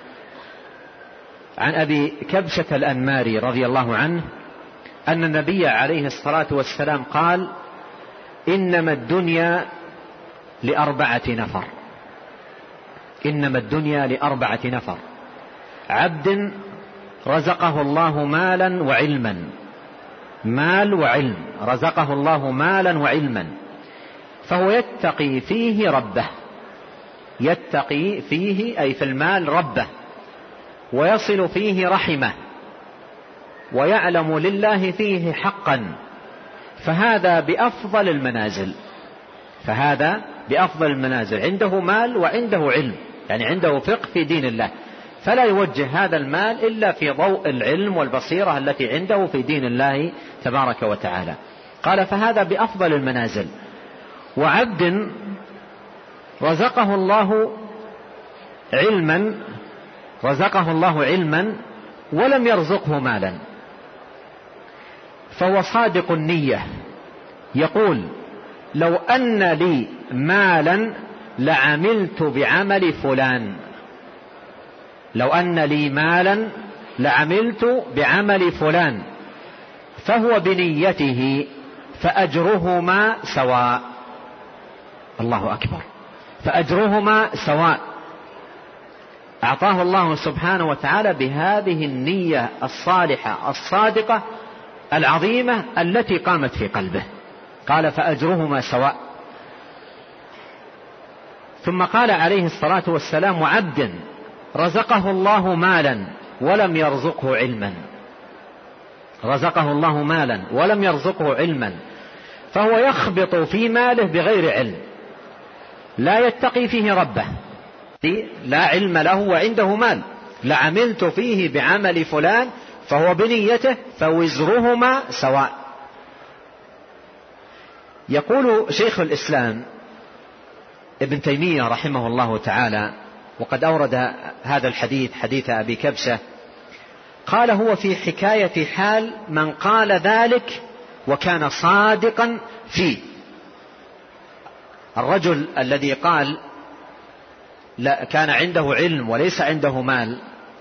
عن أبي كبشة الأنماري رضي الله عنه أن النبي عليه الصلاة والسلام قال: إنما الدنيا لأربعة نفر، إنما الدنيا لأربعة نفر: عبد رزقه الله مالا وعلما، مال وعلم، رزقه الله مالا وعلما، فهو يتقي فيه ربه، يتقي فيه أي في المال ربه، ويصل فيه رحمه، ويعلم لله فيه حقا، فهذا بأفضل المنازل، فهذا بأفضل المنازل، عنده مال وعنده علم، يعني عنده فقه في دين الله، فلا يوجه هذا المال إلا في ضوء العلم والبصيرة التي عنده في دين الله تبارك وتعالى. قال: فهذا بأفضل المنازل. وعبد رزقه الله علما، رزقه الله علما ولم يرزقه مالا، فهو صادق النية، يقول: لو أن لي مالا لعملت بعمل فلان، لو أن لي مالا لعملت بعمل فلان، فهو بنيته فأجرهما سواء. الله أكبر، فأجرهما سواء. أعطاه الله سبحانه وتعالى بهذه النية الصالحة الصادقة العظيمة التي قامت في قلبه. قال: فأجرهما سواء. ثم قال عليه الصلاة والسلام: وعبد رزقه الله مالا ولم يرزقه علما، رزقه الله مالا ولم يرزقه علما، فهو يخبط في ماله بغير علم، لا يتقي فيه ربه، لا علم له وعنده مال، لعملت فيه بعمل فلان فهو بنيته فوزرهما سواء. يقول شيخ الإسلام ابن تيمية رحمه الله تعالى، وقد أورد هذا الحديث، حديث أبي كبشة، قال: هو في حكاية حال من قال ذلك وكان صادقا فيه. الرجل الذي قال لا كان عنده علم وليس عنده مال،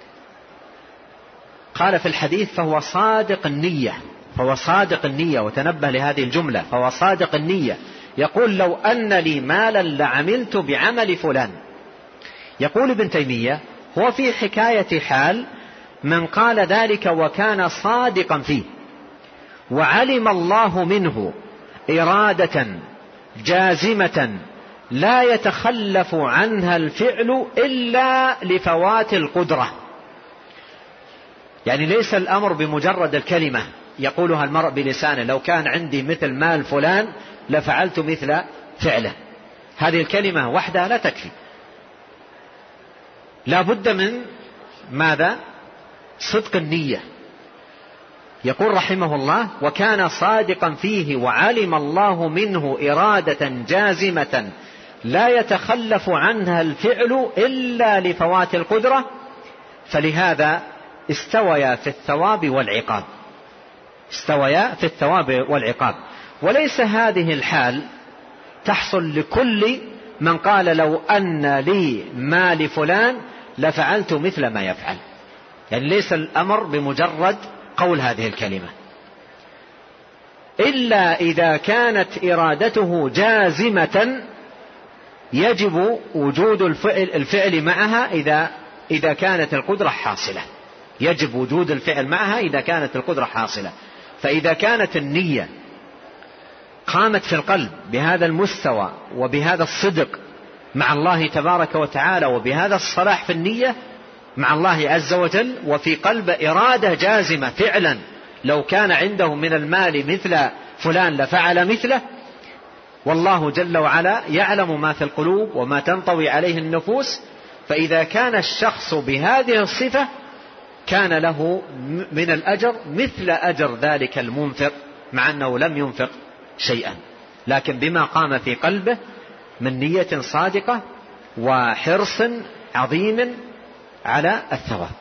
قال في الحديث: فهو صادق النية، فهو صادق النية، وتنبه لهذه الجملة، فهو صادق النية، يقول: لو أن لي مالا لعملت بعمل فلان. يقول ابن تيمية: هو في حكاية حال من قال ذلك وكان صادقا فيه، وعلم الله منه إرادة جازمة لا يتخلف عنها الفعل إلا لفوات القدرة. يعني ليس الأمر بمجرد الكلمة يقولها المرء بلسانه: لو كان عندي مثل مال فلان لفعلت مثل فعله. هذه الكلمة وحدها لا تكفي، لا بد من ماذا؟ صدق النية. يقول رحمه الله: وكان صادقا فيه وعلم الله منه إرادة جازمة لا يتخلف عنها الفعل إلا لفوات القدرة، فلهذا استويا في الثواب والعقاب، استويا في الثواب والعقاب. وليس هذه الحال تحصل لكل من قال لو أن لي مال فلان لفعلت مثل ما يفعل. يعني ليس الأمر بمجرد قول هذه الكلمة، إلا إذا كانت إرادته جازمة يجب وجود الفعل معها إذا كانت القدرة حاصلة. يجب وجود الفعل معها إذا كانت القدرة حاصلة. فإذا كانت النية قامت في القلب بهذا المستوى وبهذا الصدق مع الله تبارك وتعالى وبهذا الصلاح في النية مع الله عز وجل، وفي قلب إرادة جازمة فعلا لو كان عنده من المال مثل فلان لفعل مثله، والله جل وعلا يعلم ما في القلوب وما تنطوي عليه النفوس. فإذا كان الشخص بهذه الصفة كان له من الأجر مثل أجر ذلك المنفق، مع أنه لم ينفق شيئا، لكن بما قام في قلبه من نية صادقة وحرص عظيم على الثواب،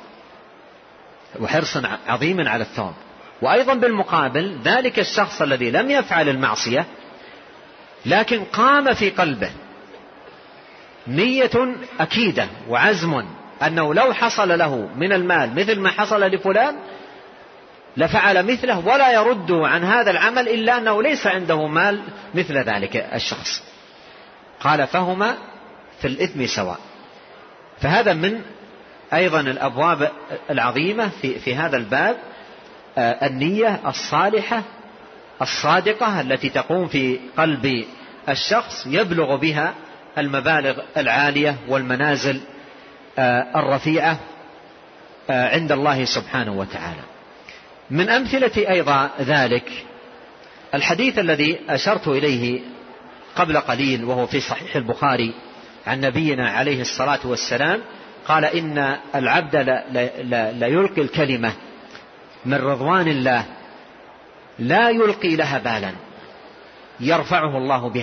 وأيضا بالمقابل ذلك الشخص الذي لم يفعل المعصية لكن قام في قلبه نية أكيدة وعزم أنه لو حصل له من المال مثل ما حصل لفلان لفعل مثله، ولا يرد عن هذا العمل إلا أنه ليس عنده مال مثل ذلك الشخص. قال فهما في الإثم سواء. فهذا من أيضا الأبواب العظيمة في هذا الباب، النية الصالحة الصادقة التي تقوم في قلب الشخص يبلغ بها المبالغ العالية والمنازل الرفيعة عند الله سبحانه وتعالى. من أمثلة أيضا ذلك الحديث الذي أشرت إليه قبل قليل وهو في صحيح البخاري عن نبينا عليه الصلاة والسلام قال إن العبد لا يلقي الكلمة من رضوان الله لا يلقي لها بالا يرفعها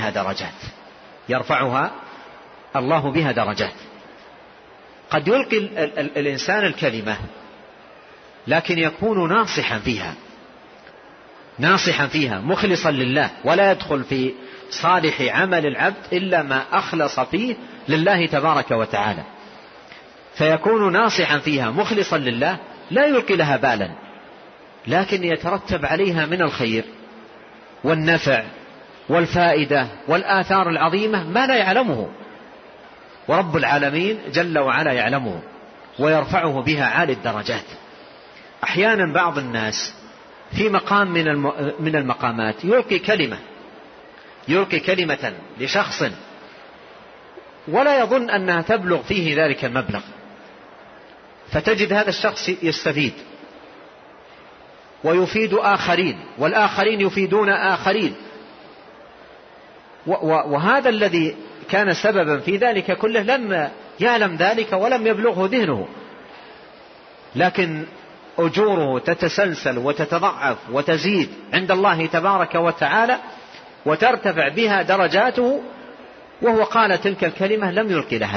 الله بها درجات. قد يلقي الإنسان الكلمة لكن يكون ناصحا فيها مخلصا لله، ولا يدخل في صالح عمل العبد إلا ما أخلص فيه لله تبارك وتعالى، فيكون ناصحا فيها مخلصا لله لا يلقي لها بالا، لكن يترتب عليها من الخير والنفع والفائدة والآثار العظيمة ما لا يعلمه، ورب العالمين جل وعلا يعلمه ويرفعه بها عالي الدرجات. أحيانا بعض الناس في مقام من المقامات يلقي كلمة لشخص ولا يظن أنها تبلغ فيه ذلك المبلغ، فتجد هذا الشخص يستفيد ويفيد آخرين والآخرين يفيدون آخرين، وهذا الذي كان سببا في ذلك كله لم يعلم ذلك ولم يبلغه ذهنه، لكن أجوره تتسلسل وتتضعف وتزيد عند الله تبارك وتعالى وترتفع بها درجاته، وهو قال تلك الكلمة لم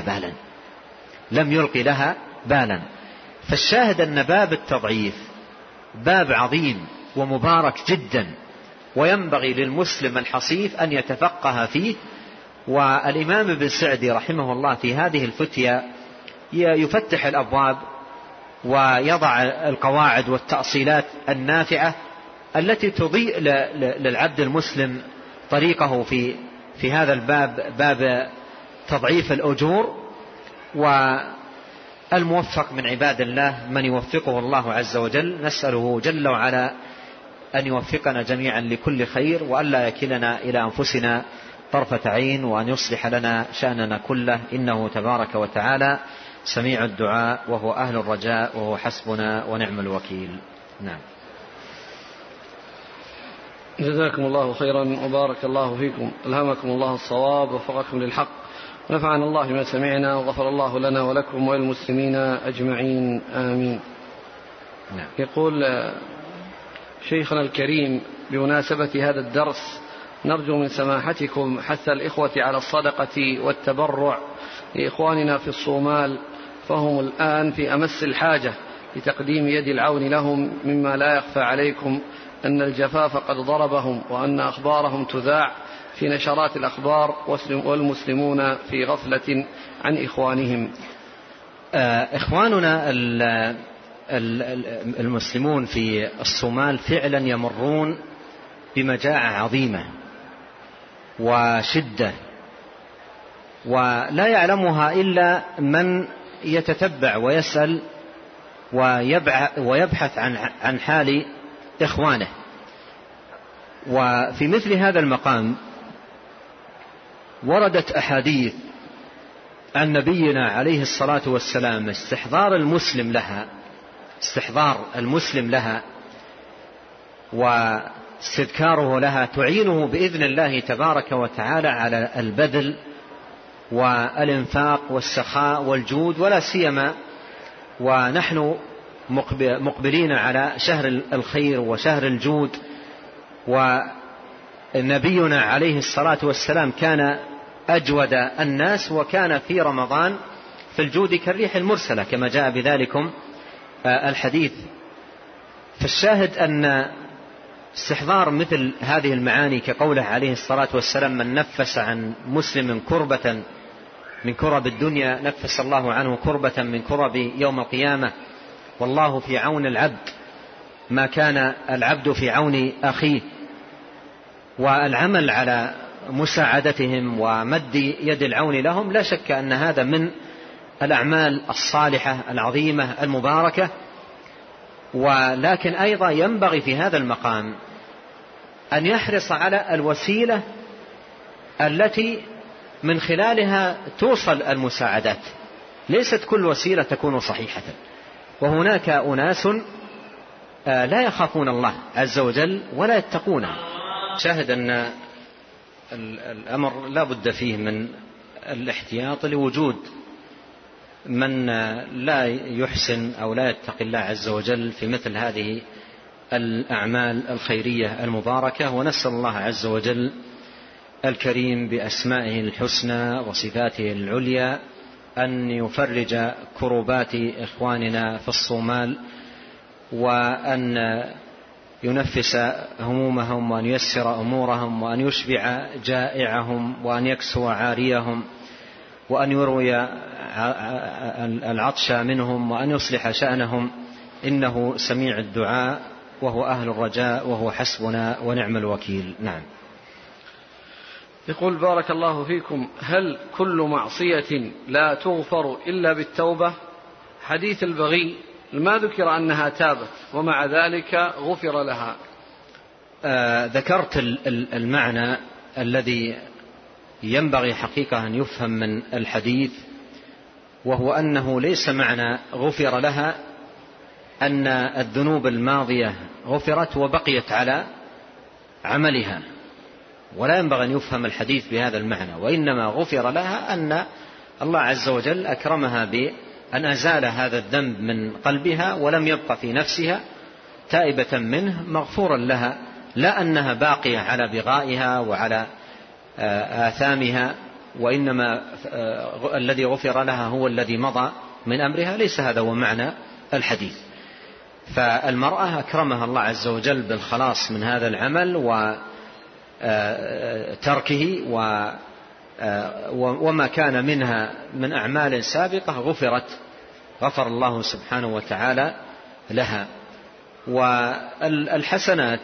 يلقي لها بالا. فالشاهد أن باب التضعيف باب عظيم ومبارك جدا، وينبغي للمسلم الحصيف أن يتفقه فيه. والإمام ابن سعدي رحمه الله في هذه الفتية يفتح الأبواب ويضع القواعد والتأصيلات النافعة التي تضيء للعبد المسلم طريقه في هذا الباب، باب تضعيف الأجور. والموفق من عباد الله من يوفقه الله عز وجل، نسأله جل وعلا أن يوفقنا جميعا لكل خير، وألا يكلنا إلى أنفسنا طرفة عين، وأن يصلح لنا شأننا كله، إنه تبارك وتعالى سميع الدعاء وهو أهل الرجاء وهو حسبنا ونعم الوكيل. نعم. جزاكم الله خيرا وبارك الله فيكم، ألهمكم الله الصواب ووفقكم للحق، ونفعنا الله ما سمعنا، وغفر الله لنا ولكم وللمسلمين أجمعين، آمين. نعم. يقول شيخنا الكريم بمناسبة هذا الدرس نرجو من سماحتكم حث الإخوة على الصدقة والتبرع لإخواننا في الصومال، فهم الآن في أمس الحاجة لتقديم يد العون لهم، مما لا يخفى عليكم أن الجفاف قد ضربهم وأن أخبارهم تذاع في نشرات الأخبار والمسلمون في غفلة عن إخوانهم. إخواننا المسلمون في الصومال فعلا يمرون بمجاعة عظيمة وشدة، ولا يعلمها إلا من يتتبع ويسأل ويبحث عن حال إخوانه. وفي مثل هذا المقام وردت أحاديث عن نبينا عليه الصلاة والسلام استحضار المسلم لها واستذكاره لها تعينه بإذن الله تبارك وتعالى على البذل والإنفاق والسخاء والجود، ولا سيما ونحن مقبلين على شهر الخير وشهر الجود. ونبينا عليه الصلاة والسلام كان أجود الناس، وكان في رمضان في الجود كالريح المرسلة كما جاء بذلكم الحديث. فالشاهد أن استحضار مثل هذه المعاني كقوله عليه الصلاة والسلام: من نفس عن مسلم كربة من كرب الدنيا نفس الله عنه كربة من كرب يوم القيامة، والله في عون العبد ما كان العبد في عون أخيه. والعمل على مساعدتهم ومد يد العون لهم لا شك أن هذا من الأعمال الصالحة العظيمة المباركة. ولكن أيضا ينبغي في هذا المقام أن يحرص على الوسيلة التي من خلالها توصل المساعدات، ليست كل وسيلة تكون صحيحة. وهناك أناس لا يخافون الله عز وجل ولا يتقونه. شاهد أن الأمر لا بد فيه من الاحتياط لوجود من لا يحسن أو لا يتقي الله عز وجل في مثل هذه الأعمال الخيرية المباركة. ونسأل الله عز وجل الكريم بأسمائه الحسنى وصفاته العليا أن يفرج كربات إخواننا في الصومال، وأن ينفس همومهم، وأن ييسر أمورهم، وأن يشبع جائعهم، وأن يكسو عاريهم، وأن يروي العطش منهم، وأن يصلح شأنهم، إنه سميع الدعاء وهو أهل الرجاء وهو حسبنا ونعم الوكيل. نعم. يقول: بارك الله فيكم، هل كل معصية لا تغفر إلا بالتوبة؟ حديث البغي ما ذكر أنها تابت ومع ذلك غفر لها. ذكرت المعنى الذي ينبغي حقيقة أن يفهم من الحديث، وهو أنه ليس معنى غفر لها أن الذنوب الماضية غفرت وبقيت على عملها، ولا ينبغي أن يفهم الحديث بهذا المعنى. وإنما غفر لها أن الله عز وجل أكرمها بأن أزال هذا الذنب من قلبها ولم يبق في نفسها، تائبة منه مغفورا لها، لا أنها باقية على بغائها وعلى آثامها، وإنما الذي غفر لها هو الذي مضى من أمرها. ليس هذا هو معنى الحديث. فالمرأة أكرمها الله عز وجل بالخلاص من هذا العمل وتركه وما كان منها من أعمال سابقة غفر الله سبحانه وتعالى لها. والحسنات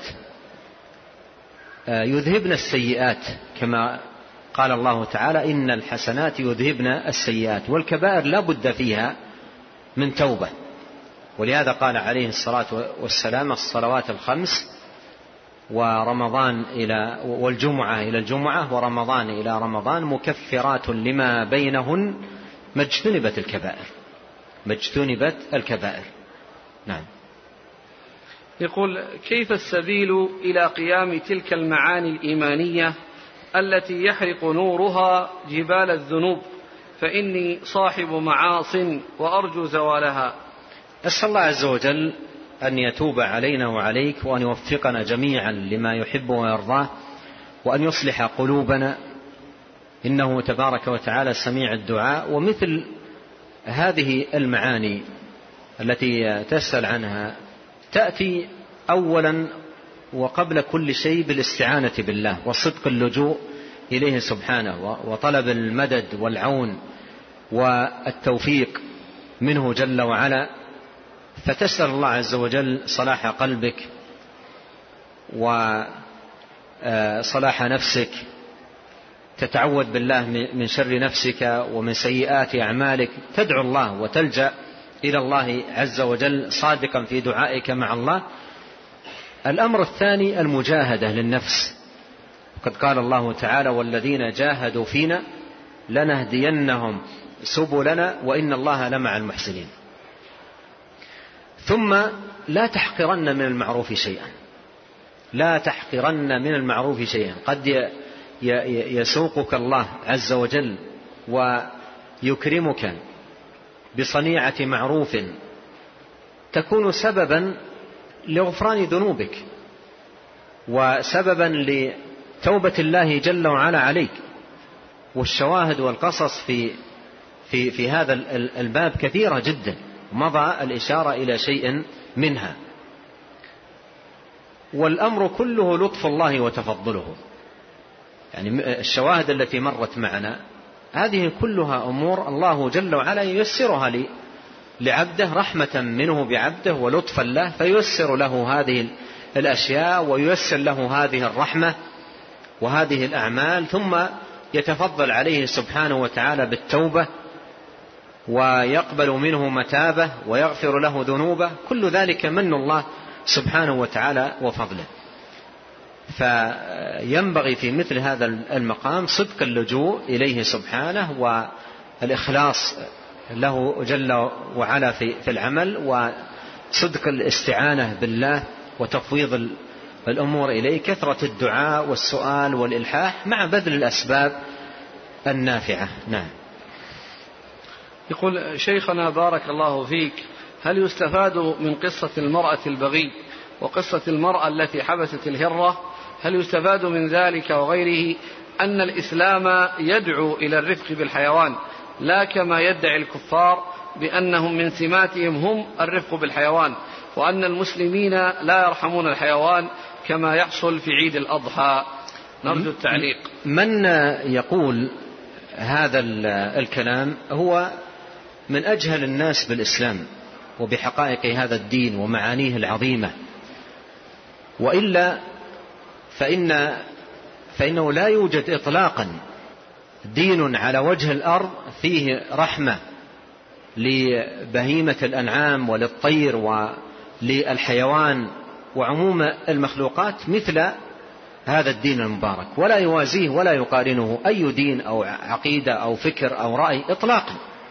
يذهبن السيئات كما قال الله تعالى: إن الحسنات يذهبن السيئات. والكبائر لا بد فيها من توبة، ولهذا قال عليه الصلاة والسلام: الصلوات الخمس ورمضان والجمعة إلى الجمعة ورمضان إلى رمضان مكفرات لما بينهن ما اجتنبت الكبائر. نعم. يقول: كيف السبيل إلى قيام تلك المعاني الإيمانية التي يحرق نورها جبال الذنوب، فإني صاحب معاص وأرجو زوالها؟ أسأل الله عز وجل أن يتوب علينا وعليك، وأن يوفقنا جميعا لما يحب ويرضاه، وأن يصلح قلوبنا، إنه تبارك وتعالى سميع الدعاء. ومثل هذه المعاني التي تسأل عنها تأتي أولا وقبل كل شيء بالاستعانة بالله وصدق اللجوء إليه سبحانه وطلب المدد والعون والتوفيق منه جل وعلا، فتسأل الله عز وجل صلاح قلبك وصلاح نفسك، تتعوذ بالله من شر نفسك ومن سيئات أعمالك، تدعو الله وتلجأ إلى الله عز وجل صادقا في دعائك مع الله. الأمر الثاني المجاهدة للنفس، قد قال الله تعالى: والذين جاهدوا فينا لنهدينهم سبلنا وإن الله لمع المحسنين. ثم لا تحقرن من المعروف شيئا، لا تحقرن من المعروف شيئا. قد يسوقك الله عز وجل ويكرمك بصنيعة معروف تكون سببا لغفران ذنوبك وسببا لتوبة الله جل وعلا عليك. والشواهد والقصص في هذا الباب كثيرة جدا، مضى الإشارة إلى شيء منها. والأمر كله لطف الله وتفضله، يعني الشواهد التي مرت معنا هذه كلها أمور الله جل وعلا ييسرها لعبده، رحمة منه بعبده ولطفا له، فييسر له هذه الأشياء وييسر له هذه الرحمة وهذه الأعمال، ثم يتفضل عليه سبحانه وتعالى بالتوبة ويقبل منه متابة ويغفر له ذنوبه. كل ذلك من الله سبحانه وتعالى وفضله. فينبغي في مثل هذا المقام صدق اللجوء إليه سبحانه والإخلاص له جل وعلا في العمل، وصدق الاستعانة بالله وتفويض الأمور إليه، كثرة الدعاء والسؤال والإلحاح مع بذل الأسباب النافعة. نعم. يقول شيخنا بارك الله فيك: هل يستفاد من قصة المرأة البغي وقصة المرأة التي حبست الهرة، هل يستفاد من ذلك وغيره أن الإسلام يدعو إلى الرفق بالحيوان لا كما يدعي الكفار بأنهم من سماتهم هم الرفق بالحيوان، وأن المسلمين لا يرحمون الحيوان كما يحصل في عيد الأضحى؟ نرجو التعليق. من يقول هذا الكلام هو من أجهل الناس بالإسلام وبحقائق هذا الدين ومعانيه العظيمة، وإلا فإنه لا يوجد إطلاقا دين على وجه الأرض فيه رحمة لبهيمة الأنعام وللطير وللحيوان وعموم المخلوقات مثل هذا الدين المبارك، ولا يوازيه ولا يقارنه أي دين أو عقيدة أو فكر أو رأي إطلاقا.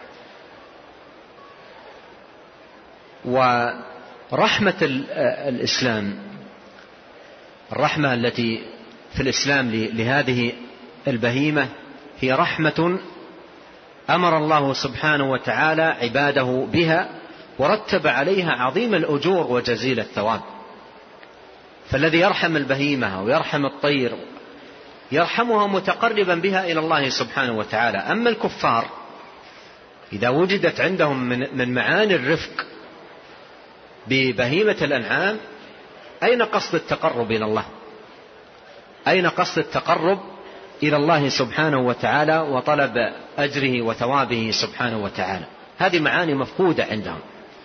ورحمة الإسلام، الرحمة التي في الإسلام لهذه البهيمة هي رحمة أمر الله سبحانه وتعالى عباده بها ورتب عليها عظيم الأجور وجزيل الثواب. فالذي يرحم البهيمة ويرحم الطير يرحمها متقربا بها إلى الله سبحانه وتعالى. أما الكفار إذا وجدت عندهم من معاني الرفق ببهيمة الأنعام، أين قصد التقرب إلى الله؟ أين قصد التقرب إلى الله سبحانه وتعالى وطلب أجره وثوابه سبحانه وتعالى؟ هذه معاني مفقودة عندهم.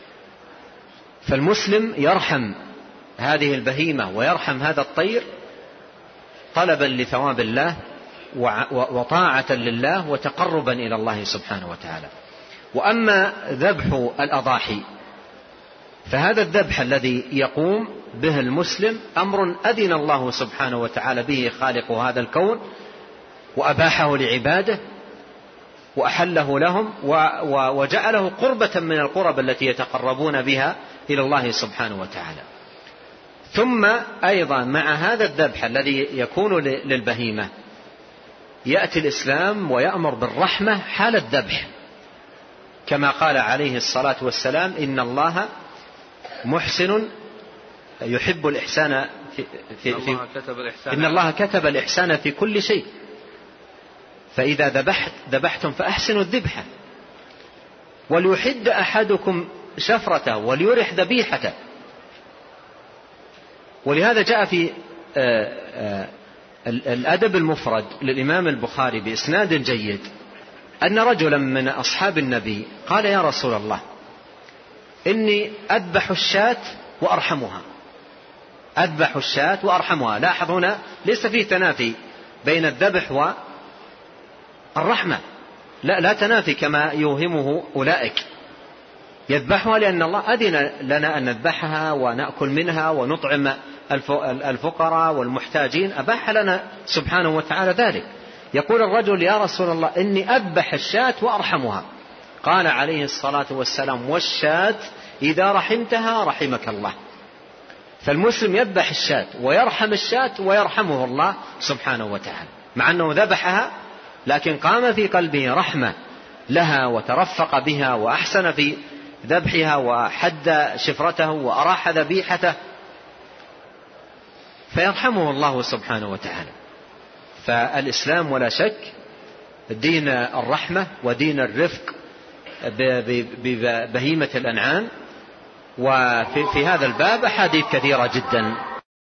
فالمسلم يرحم هذه البهيمة ويرحم هذا الطير طلبا لثواب الله وطاعة لله وتقربا إلى الله سبحانه وتعالى. وأما ذبح الأضاحي فهذا الذبح الذي يقوم به المسلم أمر أذن الله سبحانه وتعالى به خالق هذا الكون وأباحه لعباده وأحله لهم وجعله قربة من القرب التي يتقربون بها إلى الله سبحانه وتعالى. ثم أيضا مع هذا الذبح الذي يكون للبهيمة يأتي الإسلام ويأمر بالرحمة حال الذبح، كما قال عليه الصلاة والسلام: إن الله محسن يحب الإحسان إن الله كتب الإحسان في كل شيء، فإذا ذبحتم فأحسنوا الذبحة وليحد أحدكم شفرته وليرح ذبيحته. ولهذا جاء في الأدب المفرد للإمام البخاري بإسناد جيد أن رجلا من أصحاب النبي قال: يا رسول الله، إني أذبح الشاة وأرحمها. أذبح الشاة وأرحمها. لاحظ هنا ليس فيه تنافي بين الذبح والرحمة، لا تنافي كما يوهمه أولئك. يذبحها لأن الله أذن لنا أن نذبحها ونأكل منها ونطعم الفقراء والمحتاجين، أباح لنا سبحانه وتعالى ذلك. يقول الرجل: يا رسول الله، إني أذبح الشاة وأرحمها. قال عليه الصلاة والسلام: والشاة إذا رحمتها رحمك الله. فالمسلم يذبح الشاة ويرحم الشاة ويرحمه الله سبحانه وتعالى، مع أنه ذبحها لكن قام في قلبه رحمة لها وترفق بها وأحسن في ذبحها وحد شفرته وأراح ذبيحته، فيرحمه الله سبحانه وتعالى. فالإسلام ولا شك دين الرحمة ودين الرفق ببهيمة الأنعام. وفي هذا الباب أحاديث كثيرة جدا